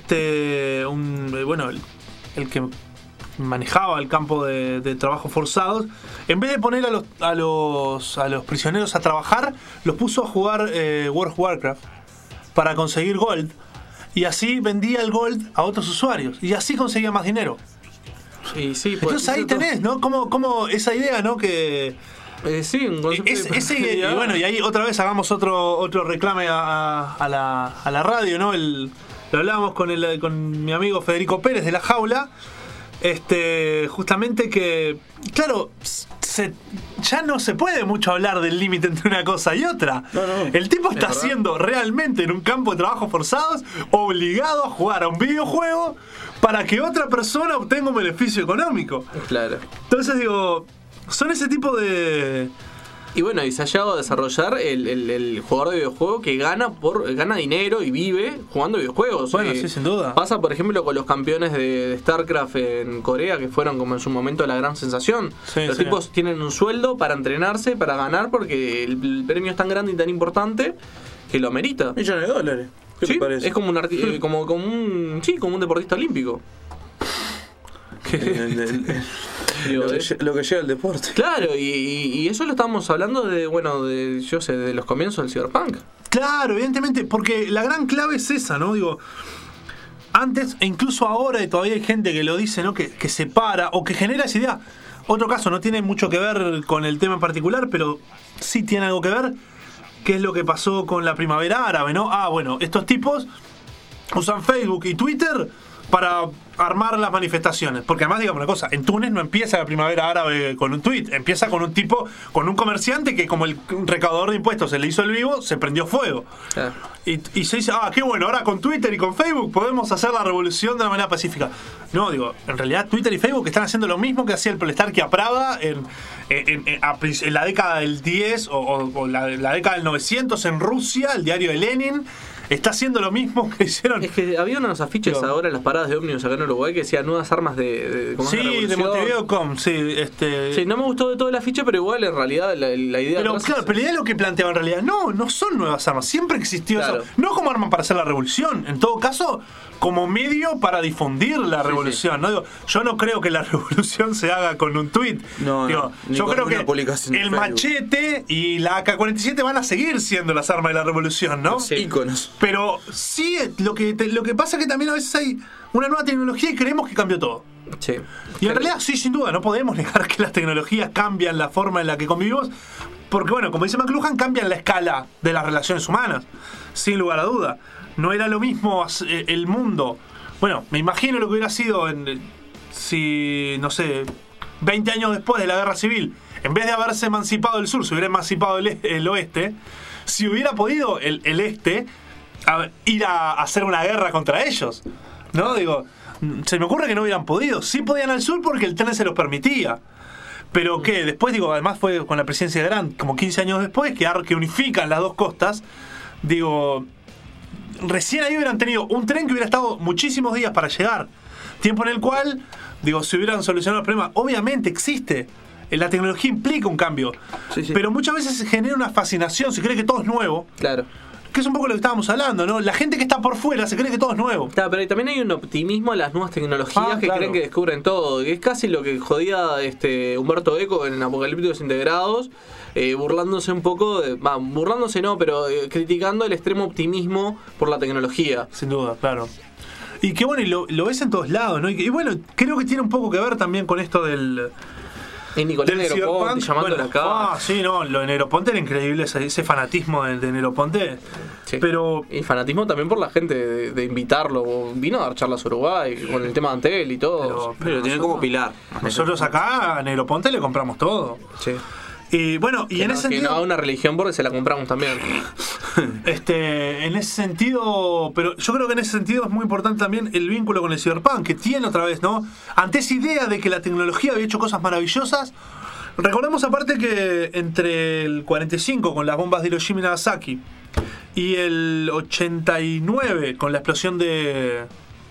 que manejaba el campo de trabajo forzados, en vez de poner a los prisioneros a trabajar, los puso a jugar World of Warcraft para conseguir gold, y así vendía el gold a otros usuarios y así conseguía más dinero. Sí, entonces ahí tenés, ¿no? Como esa idea, ¿no? Que sí, un concepto y bueno, y ahí otra vez hagamos otro reclame a la radio, ¿no? Lo hablábamos con mi amigo Federico Pérez de La Jaula, justamente que, claro, ya no se puede mucho hablar del límite entre una cosa y otra. No. El tipo está siendo realmente en un campo de trabajo forzados obligado a jugar a un videojuego para que otra persona obtenga un beneficio económico. Claro. Entonces digo, son ese tipo de... Y bueno, y se ha llegado a desarrollar el jugador de videojuego que gana dinero y vive jugando videojuegos. Bueno, sí, sin duda. Pasa, por ejemplo, con los campeones de StarCraft en Corea, que fueron como en su momento la gran sensación. Los tipos tienen un sueldo para entrenarse, para ganar, porque el premio es tan grande y tan importante que lo amerita. Millones de dólares. ¿Qué te parece? Es como un deportista olímpico. Lo que llega el deporte. Claro, y eso lo estamos hablando de los comienzos del Cyberpunk. Claro, evidentemente, porque la gran clave es esa, ¿no? Digo, antes e incluso ahora, y todavía hay gente que lo dice, ¿no? Que separa o que genera esa idea. Otro caso, no tiene mucho que ver con el tema en particular, pero sí tiene algo que ver, que es lo que pasó con la primavera árabe, ¿no? Bueno, estos tipos usan Facebook y Twitter para armar las manifestaciones, porque además, digamos una cosa, en Túnez no empieza la primavera árabe con un tweet, empieza con un comerciante que, como el recaudador de impuestos se le hizo el vivo, se prendió fuego. Y se dice, qué bueno, ahora con Twitter y con Facebook podemos hacer la revolución de una manera pacífica. No, digo, en realidad Twitter y Facebook están haciendo lo mismo que hacía el Prolestarquía a Praga en la década del 10 o la década del 900 en Rusia, el diario de Lenin. Está haciendo lo mismo que hicieron. Es que había unos afiches ahora en las paradas de ómnibus acá en Uruguay que decían nuevas armas de de Montevideo.com, sí, Sí, no me gustó de todo el afiche, pero igual en realidad la idea... Pero claro, pero la idea es lo que planteaba en realidad. No son nuevas armas, siempre existió eso. No como arma para hacer la revolución, en todo caso, como medio para difundir la revolución. ¿No? Digo, yo no creo que la revolución se haga con un tuit. Yo creo que el machete y la AK-47 van a seguir siendo las armas de la revolución, ¿no? Sí. Íconos. Pero sí, lo que pasa es que también a veces hay una nueva tecnología y creemos que cambió todo. Sí. Y en realidad, sí, sin duda, no podemos negar que las tecnologías cambian la forma en la que convivimos, porque, bueno, como dice McLuhan, cambian la escala de las relaciones humanas, sin lugar a duda. No era lo mismo el mundo. Bueno, me imagino lo que hubiera sido si, no sé, 20 años después de la guerra civil, en vez de haberse emancipado el sur, se hubiera emancipado el oeste. Si hubiera podido el este ir a hacer una guerra contra ellos, ¿no? Digo, se me ocurre que no hubieran podido. Sí podían al sur porque el tren se los permitía. Pero que después, digo, además fue con la presidencia de Grant, como 15 años después, que unifican las dos costas. Digo, recién ahí hubieran tenido un tren que hubiera estado muchísimos días para llegar. Tiempo en el cual, digo, se hubieran solucionado los problemas. Obviamente existe. La tecnología implica un cambio. Sí. Pero muchas veces se genera una fascinación, se cree que todo es nuevo. Claro. Que es un poco lo que estábamos hablando, ¿no? La gente que está por fuera se cree que todo es nuevo. Claro, pero también hay un optimismo a las nuevas tecnologías que claro. creen que descubren todo. Es casi lo que jodía Humberto Eco en Apocalípticos Integrados, burlándose un poco, burlándose no, pero criticando el extremo optimismo por la tecnología. Sin duda, claro. Y que bueno, y lo ves en todos lados, ¿no? Y bueno, creo que tiene un poco que ver también con esto del... Y Nicolás del Negroponte llamándole acá. Sí, no, lo de Negroponte era increíble, ese fanatismo de Negroponte. Sí. Pero... Y fanatismo también por la gente de invitarlo. Vino a dar charlas a Uruguay con el tema de Antel y todo. Pero tienen como pilar. Nosotros acá a Negroponte le compramos todo. Sí. Y bueno, y en ese sentido... Que no haga una religión porque se la compramos también. En ese sentido, pero yo creo que en ese sentido es muy importante también el vínculo con el Cyberpunk, que tiene otra vez, ¿no? Ante esa idea de que la tecnología había hecho cosas maravillosas, recordemos aparte que entre el 45 con las bombas de Hiroshima y Nagasaki y el 89 con la explosión de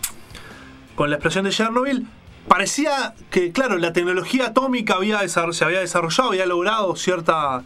Chernobyl, parecía que, claro, la tecnología atómica se había desarrollado, había logrado cierta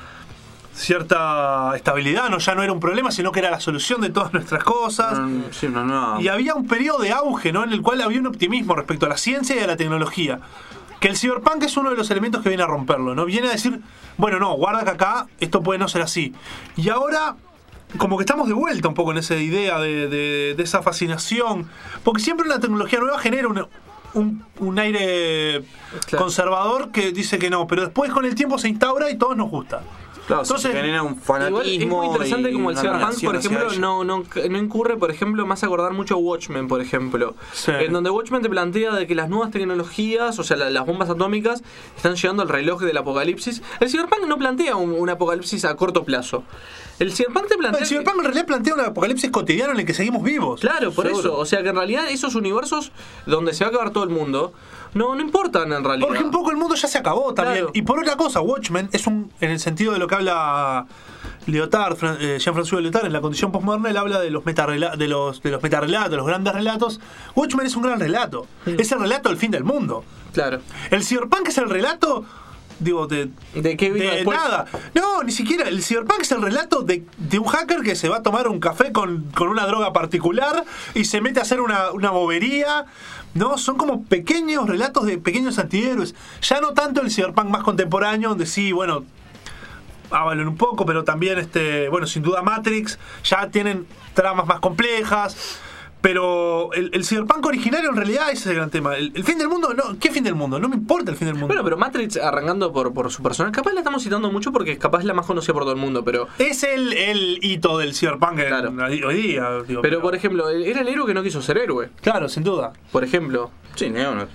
estabilidad, ya no era un problema, sino que era la solución de todas nuestras cosas. Sí, una nueva... Y había un periodo de auge, ¿no? En el cual había un optimismo respecto a la ciencia y a la tecnología. Que el Cyberpunk es uno de los elementos que viene a romperlo, ¿no? Viene a decir, bueno, no, guarda que acá esto puede no ser así. Y ahora... como que estamos de vuelta un poco en esa idea de esa fascinación, porque siempre una tecnología nueva genera un aire conservador que dice que no, pero después con el tiempo se instaura y todos nos gusta. Claro, entonces genera un fanatismo. Igual es muy interesante como el Cyberpunk, por ejemplo, no incurre, por ejemplo, más a acordar mucho a Watchmen, por ejemplo. Sí. En donde Watchmen te plantea de que las nuevas tecnologías, o sea, las bombas atómicas, están llegando al reloj del apocalipsis. El Cyberpunk no plantea un apocalipsis a corto plazo. El Cyberpunk te plantea... El Cyberpunk en realidad plantea un apocalipsis cotidiano en el que seguimos vivos. Claro, por eso. O sea, que en realidad esos universos donde se va a acabar todo el mundo no importan en realidad. Porque un poco el mundo ya se acabó también. Claro. Y por otra cosa, Watchmen es en el sentido de lo que habla Lyotard, Jean-François Lyotard, en la condición postmoderna, él habla de los metarrelatos, de los grandes relatos. Watchmen es un gran relato. Es el relato del fin del mundo. Claro. El Cyberpunk es el relato... Digo, ¿de qué vino después? Nada. No, ni siquiera. El Cyberpunk es el relato de un hacker que se va a tomar un café con una droga particular y se mete a hacer una bobería. No, son como pequeños relatos de pequeños antihéroes. Ya no tanto el Cyberpunk más contemporáneo, donde sí, bueno, avalan un poco, pero también, bueno, sin duda Matrix, ya tienen tramas más complejas. Pero el Cyberpunk originario en realidad ese es el gran tema. El fin del mundo, no, ¿qué fin del mundo? No me importa el fin del mundo. Bueno, pero Matrix, arrancando por su personaje, capaz la estamos citando mucho porque capaz es la más conocida por todo el mundo, pero... Es el hito del Cyberpunk claro. Hoy día. Digo, pero por ejemplo, era el héroe que no quiso ser héroe. Claro, sin duda. Por ejemplo. Sí, no.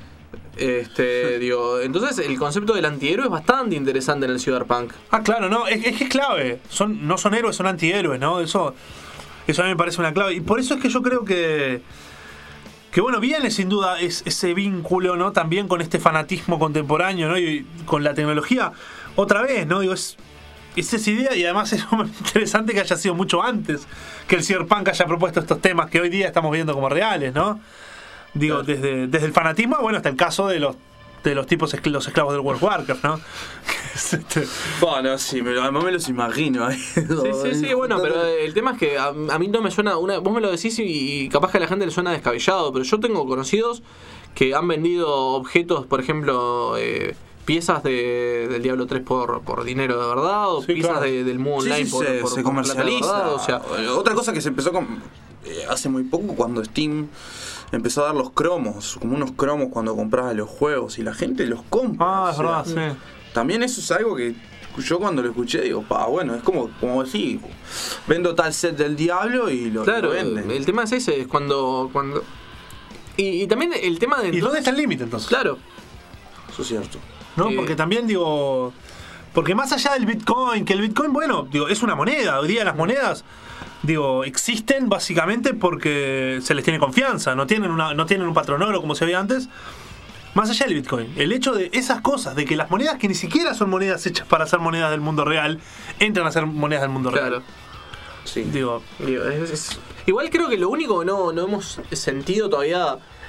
Digo, entonces el concepto del antihéroe es bastante interesante en el Cyberpunk. Claro, no, es que es clave. No son héroes, son antihéroes, ¿no? Eso a mí me parece una clave. Y por eso es que yo creo que bueno, viene sin duda ese vínculo, ¿no? También con este fanatismo contemporáneo, ¿no? Y con la tecnología. Otra vez, ¿no? Digo, es esa idea, y además es muy interesante que haya sido mucho antes que el Cyberpunk haya propuesto estos temas que hoy día estamos viendo como reales, ¿no? Digo, claro. desde el fanatismo, bueno, hasta el caso de los tipos, los esclavos del World of Warcraft, ¿no? Bueno, sí, además me los imagino. Sí, bueno, pero el tema es que a mí no me suena... Vos me lo decís y capaz que a la gente le suena descabellado, pero yo tengo conocidos que han vendido objetos, por ejemplo... piezas del Diablo 3 por dinero de verdad, o sí, piezas claro. Del Mu Online se comercializa. Verdad, o sea, otra cosa que se empezó hace muy poco, cuando Steam empezó a dar los cromos, como unos cromos cuando comprabas los juegos, y la gente los compra. Es verdad, sí. También eso es algo que yo cuando lo escuché digo, bueno, es como decir, vendo tal set del Diablo y lo venden. El tema es ese, es cuando y también el tema de... ¿Y dónde está el límite entonces? Claro. Eso es cierto. ¿No? Porque también digo... Porque más allá del Bitcoin, que el Bitcoin, bueno, digo, es una moneda. Hoy día las monedas, digo, existen básicamente porque se les tiene confianza. No tienen un patrón oro como se veía antes. Más allá del Bitcoin. El hecho de esas cosas, de que las monedas que ni siquiera son monedas hechas para ser monedas del mundo real, entran a ser monedas del mundo real. Claro. Sí. Digo, igual creo que lo único que no hemos sentido todavía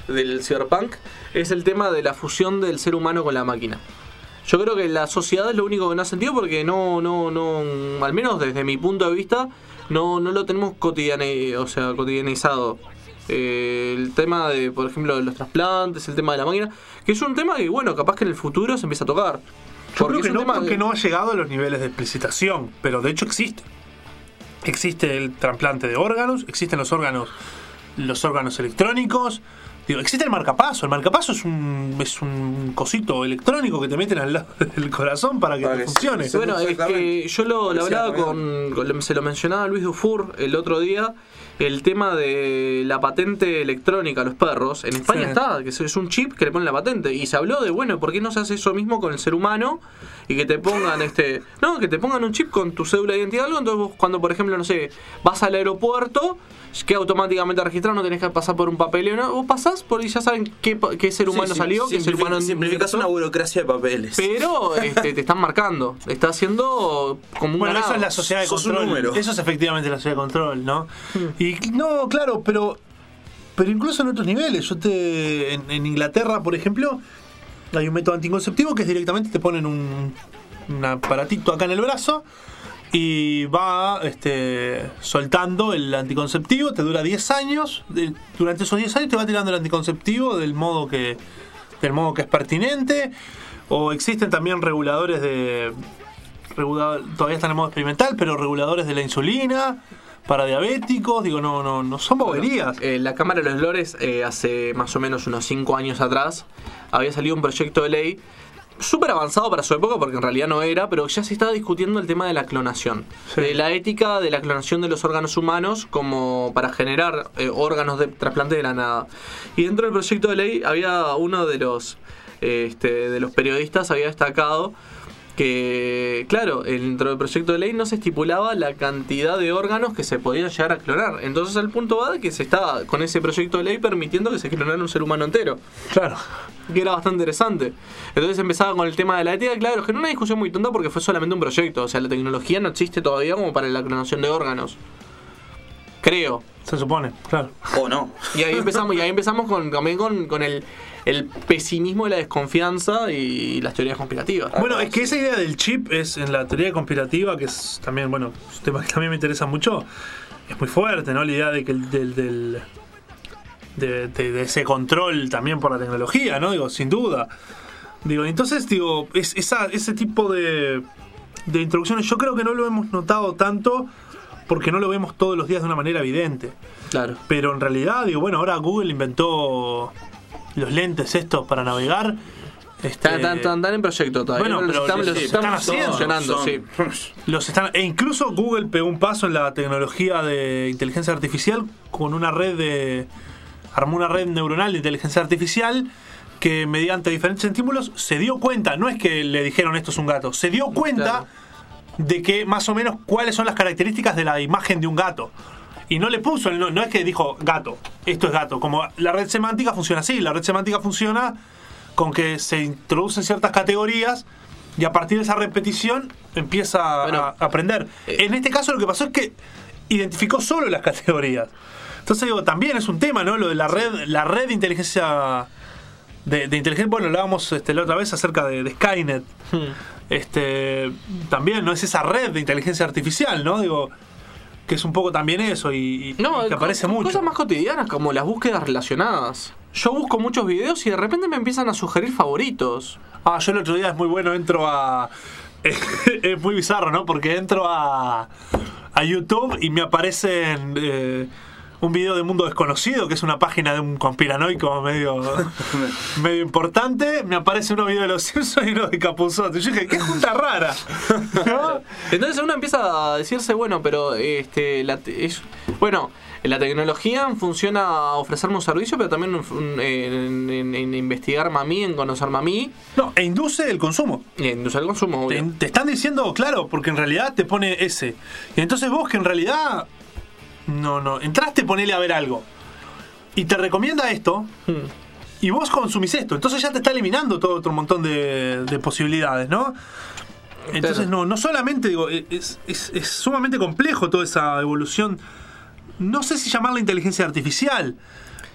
del cyberpunk es el tema de la fusión del ser humano con la máquina. Yo creo que la sociedad es lo único que no ha sentido porque no, al menos desde mi punto de vista, no lo tenemos cotidianizado. El tema de, por ejemplo, de los trasplantes, el tema de la máquina, que es un tema que, bueno, capaz que en el futuro se empieza a tocar. Yo creo que no, porque no ha llegado a los niveles de explicitación, pero de hecho existe. Existe el trasplante de órganos, existen los órganos electrónicos. Digo, existe el marcapaso. El marcapaso es un cosito electrónico que te meten al lado del corazón para que te funcione. Bueno, es que yo lo hablaba se lo mencionaba Luis Dufour el otro día, el tema de la patente electrónica a los perros. En España está, que es un chip que le ponen la patente. Y se habló de, bueno, ¿por qué no se hace eso mismo con el ser humano? Y que te pongan que te pongan un chip con tu cédula de identidad, algo. Entonces vos, cuando por ejemplo, no sé, vas al aeropuerto, queda automáticamente registrado, no tenés que pasar por un papeleo, ¿no? Vos pasás por y ya saben qué ser humano salió, qué ser humano simplificás una burocracia de papeles. Pero te están marcando, está haciendo como un bueno, ganado. eso es la sociedad de control. Eso es efectivamente la sociedad de control, ¿no? Y no, claro, pero incluso en otros niveles. En Inglaterra, por ejemplo, hay un método anticonceptivo que es directamente te ponen un aparatito acá en el brazo y va soltando el anticonceptivo, te dura 10 años, durante esos 10 años te va tirando el anticonceptivo del modo que es pertinente. O existen también todavía están en modo experimental, pero reguladores de la insulina para diabéticos. Digo, no son boberías. La Cámara de los Lores, hace más o menos unos 5 años atrás, había salido un proyecto de ley súper avanzado para su época, porque en realidad no era, pero ya se estaba discutiendo el tema de la clonación, de la ética de la clonación de los órganos humanos como para generar órganos de trasplante de la nada. Y dentro del proyecto de ley había uno de los periodistas había destacado que, claro, dentro del proyecto de ley no se estipulaba la cantidad de órganos que se podían llegar a clonar. Entonces al punto va de que se estaba con ese proyecto de ley permitiendo que se clonara un ser humano entero. Claro. Que era bastante interesante. Entonces empezaba con el tema de la ética. Claro, que era una discusión muy tonta porque fue solamente un proyecto. O sea, la tecnología no existe todavía como para la clonación de órganos. Creo. Se supone, claro. O no. Y ahí empezamos también con el pesimismo y la desconfianza y las teorías conspirativas. Bueno, es que esa idea del chip es en la teoría conspirativa, que es también, bueno, es un tema que también me interesa mucho. Es muy fuerte, ¿no? La idea de que de ese control también por la tecnología, ¿no? Digo, sin duda. Digo, entonces, digo, ese tipo de introducciones yo creo que no lo hemos notado tanto porque no lo vemos todos los días de una manera evidente. Claro. Pero en realidad, digo, bueno, ahora Google inventó los lentes estos para navegar. Están en proyecto todavía. Bueno, pero los están haciendo. Funcionando, sí. E incluso Google pegó un paso en la tecnología de inteligencia artificial con armó una red neuronal de inteligencia artificial que mediante diferentes estímulos se dio cuenta, no es que le dijeron esto es un gato, se dio cuenta de que más o menos cuáles son las características de la imagen de un gato. Y no le puso, no es que dijo gato, esto es gato. Como la red semántica funciona así, la red semántica funciona con que se introducen ciertas categorías y a partir de esa repetición empieza a aprender. En este caso lo que pasó es que identificó solo las categorías. Entonces digo, también es un tema, ¿no? Lo de la red de inteligencia de inteligencia, bueno, hablábamos la otra vez acerca de Skynet. También, ¿no? Es esa red de inteligencia artificial, ¿no? Digo, que es un poco también eso y que aparece mucho. Cosas más cotidianas como las búsquedas relacionadas. Yo busco muchos videos y de repente me empiezan a sugerir favoritos. Yo el otro día es muy bueno, entro a... es muy bizarro, ¿no? Porque entro a YouTube y me aparecen... un video de Mundo Desconocido, que es una página de un conspiranoico medio importante. Me aparece uno video de Los Simpsons y uno de Capuzotto. Y yo dije, qué junta rara, ¿no? Entonces uno empieza a decirse, bueno, pero la tecnología funciona a ofrecerme un servicio, pero también en investigarme a mí, en conocerme a mí. No, e induce el consumo. Induce el consumo, obvio. Te están diciendo, claro, porque en realidad te pone ese. Y entonces vos que en realidad... No, entraste, ponele a ver algo y te recomienda esto y vos consumís esto, entonces ya te está eliminando todo otro montón de posibilidades, ¿no? Entonces no solamente, digo, es sumamente complejo toda esa evolución, no sé si llamarla inteligencia artificial,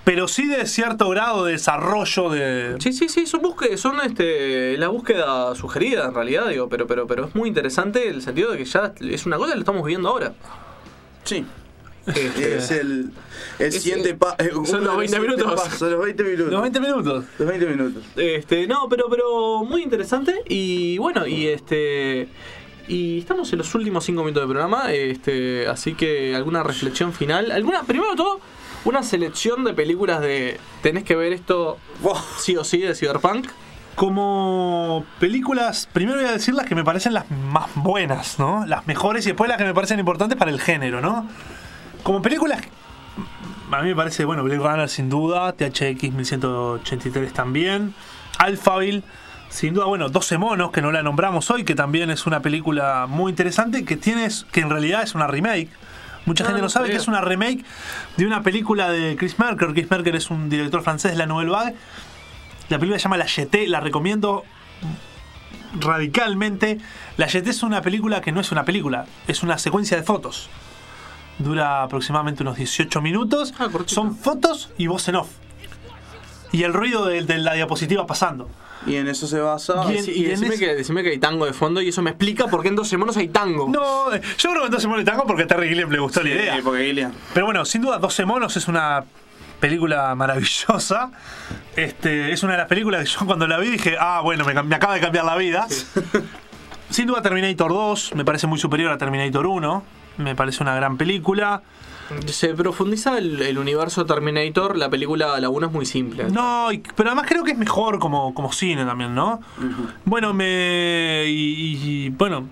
pero sí de cierto grado de desarrollo de... Sí, son la búsqueda sugerida en realidad, digo, pero es muy interesante el sentido de que ya es una cosa que lo estamos viviendo ahora. Sí. Es el siguiente son los 20 minutos. Son los 20 minutos. Los 20 minutos. Los 20 minutos. No, pero muy interesante. Y bueno, y estamos en los últimos 5 minutos del programa. Así que alguna reflexión final. Primero de todo, una selección de películas de tenés que ver esto sí o sí de Cyberpunk. Como películas, primero voy a decir las que me parecen las más buenas, ¿no? Las mejores, y después las que me parecen importantes para el género, ¿no? Como películas, a mí me parece, bueno, Blade Runner sin duda, THX 1183 también, Alphaville, sin duda, bueno, 12 monos, que no la nombramos hoy, que también es una película muy interesante, que en realidad es una remake. Mucha gente no sabe que es una remake de una película de Chris Marker. Chris Marker es un director francés de la Nouvelle Vague. La película se llama La Jetée, la recomiendo radicalmente. La Jetée es una película que no es una película, es una secuencia de fotos. Dura aproximadamente unos 18 minutos. Son fotos y voz en off. Y el ruido de la diapositiva pasando. Y en eso se basa. Y decime que hay tango de fondo, y eso me explica por qué en 12 monos hay tango. No, yo creo que en 12 monos hay tango porque a Terry Gilliam le gustó la idea. Sí, porque Gilliam. Pero bueno, sin duda 12 monos es una película maravillosa. Es una de las películas que yo cuando la vi dije, bueno, me acaba de cambiar la vida. Sí. Sin duda Terminator 2 me parece muy superior a Terminator 1. Me parece una gran película. Se profundiza el universo Terminator. La película, la 1 es muy simple. No, pero además creo que es mejor como cine también, ¿no? Uh-huh. Bueno, bueno,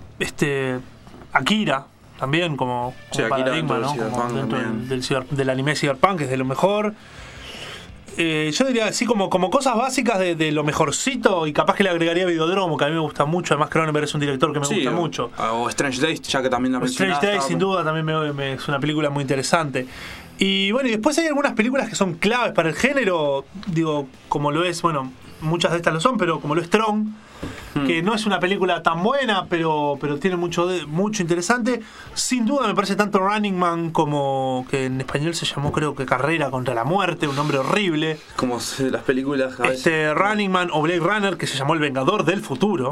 Akira también como paradigma, ¿no? Como dentro del anime Cyberpunk, es de lo mejor. Yo diría así como cosas básicas de lo mejorcito, y capaz que le agregaría Videodromo, que a mí me gusta mucho. Además Cronenberg es un director que me gusta mucho. O Strange Days, ya que también la mencionaste. Strange Days sin duda también es una película muy interesante. Y bueno, y después hay algunas películas que son claves para el género, digo, como lo es, bueno, muchas de estas lo son, pero como lo es Tron, que no es una película tan buena, pero tiene mucho interesante. Sin duda me parece tanto Running Man, como que en español se llamó, creo que Carrera contra la Muerte, un nombre horrible. Como las películas a veces. Running Man o Blade Runner, que se llamó El Vengador del Futuro.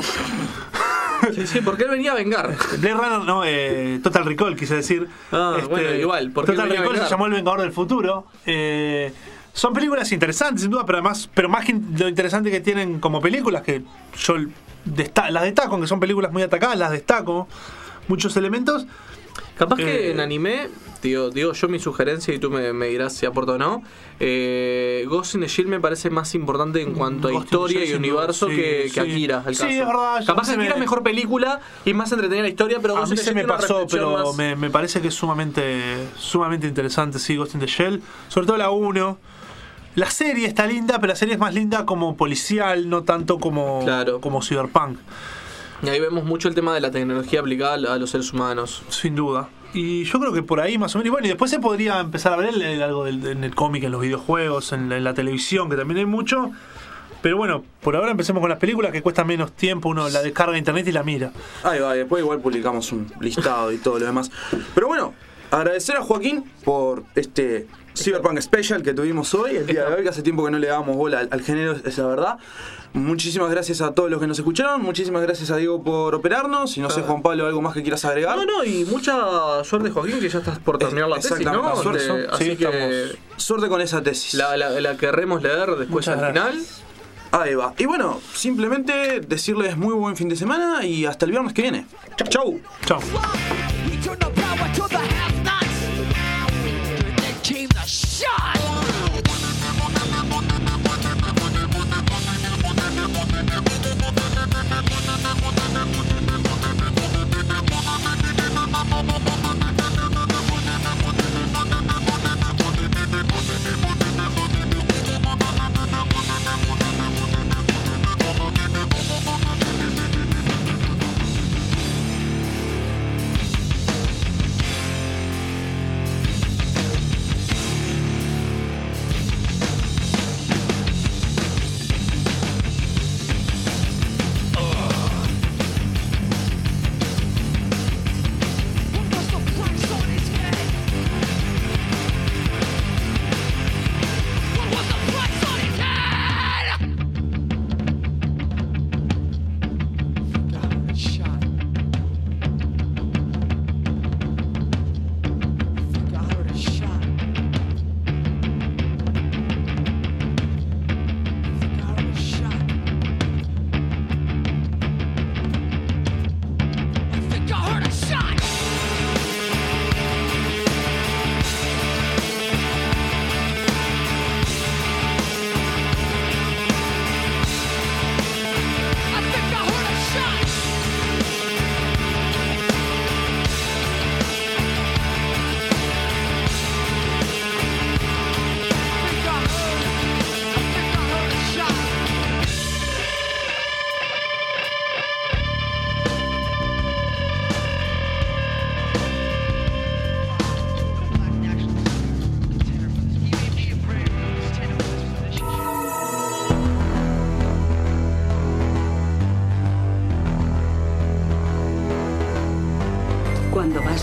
Sí, porque él venía a vengar. Blade Runner, no, Total Recall, quise decir. Bueno, igual. Total Recall se llamó El Vengador del Futuro. Son películas interesantes, sin duda, pero más que lo interesante que tienen como películas, que yo las destaco, aunque son películas muy atacadas, las destaco, muchos elementos. Capaz que en anime, digo yo mi sugerencia y tú me dirás si aporto o no. Ghost in the Shell me parece más importante en cuanto a historia y universo que Akira. Sí, es verdad. Capaz que Akira es mejor película y más entretenida la historia, pero a mí se me pasó, pero me parece que es sumamente interesante, sí, Ghost in the Shell. Sobre todo la 1. La serie está linda, pero la serie es más linda como policial, no tanto como Cyberpunk. Y ahí vemos mucho el tema de la tecnología aplicada a los seres humanos. Sin duda. Y yo creo que por ahí más o menos. Y bueno, y después se podría empezar a ver algo en el cómic, en los videojuegos, en la televisión, que también hay mucho. Pero bueno, por ahora empecemos con las películas, que cuestan menos tiempo, uno la descarga de internet y la mira. Ahí va, y después igual publicamos un listado y todo lo demás. Pero bueno, agradecer a Joaquín por Cyberpunk Special que tuvimos hoy, el día de hoy, que hace tiempo que no le dábamos bola al género, es la verdad. Muchísimas gracias a todos los que nos escucharon, muchísimas gracias a Diego por operarnos, y no sé, Juan Pablo, algo más que quieras agregar. No, y mucha suerte, Joaquín, que ya estás por terminar la tesis, ¿no? Así que suerte con esa tesis. La querremos leer después al final. Ahí va. Y bueno, simplemente decirles muy buen fin de semana y hasta el viernes que viene. Chau. Chau.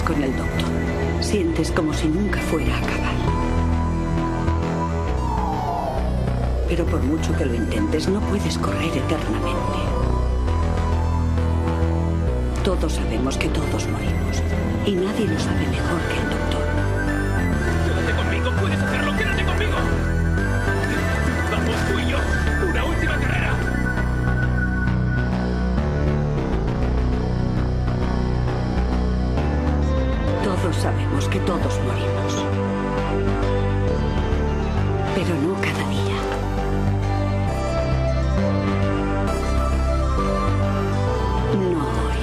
con el doctor. Sientes como si nunca fuera a acabar. Pero por mucho que lo intentes, no puedes correr eternamente. Todos sabemos que todos morimos. Y nadie lo sabe mejor que el doctor. Quédate conmigo, puedes hacerlo, quédate conmigo. Vamos tú y yo, una última carrera. Todos sabemos que todos morimos. Pero no cada día. No hoy.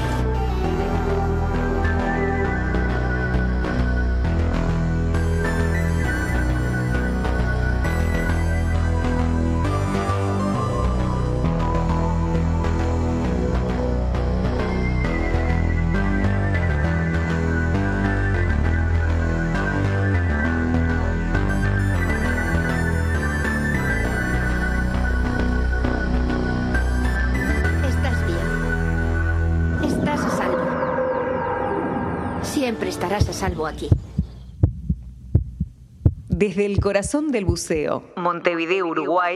Estás bien. Estás a salvo. Siempre estarás a salvo aquí. Desde el corazón del buceo, Montevideo, Uruguay,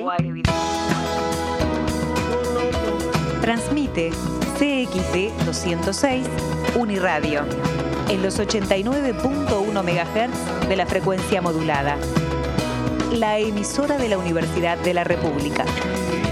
transmite CXD 206 Uniradio en los 89.1 MHz de la frecuencia modulada, la emisora de la Universidad de la República.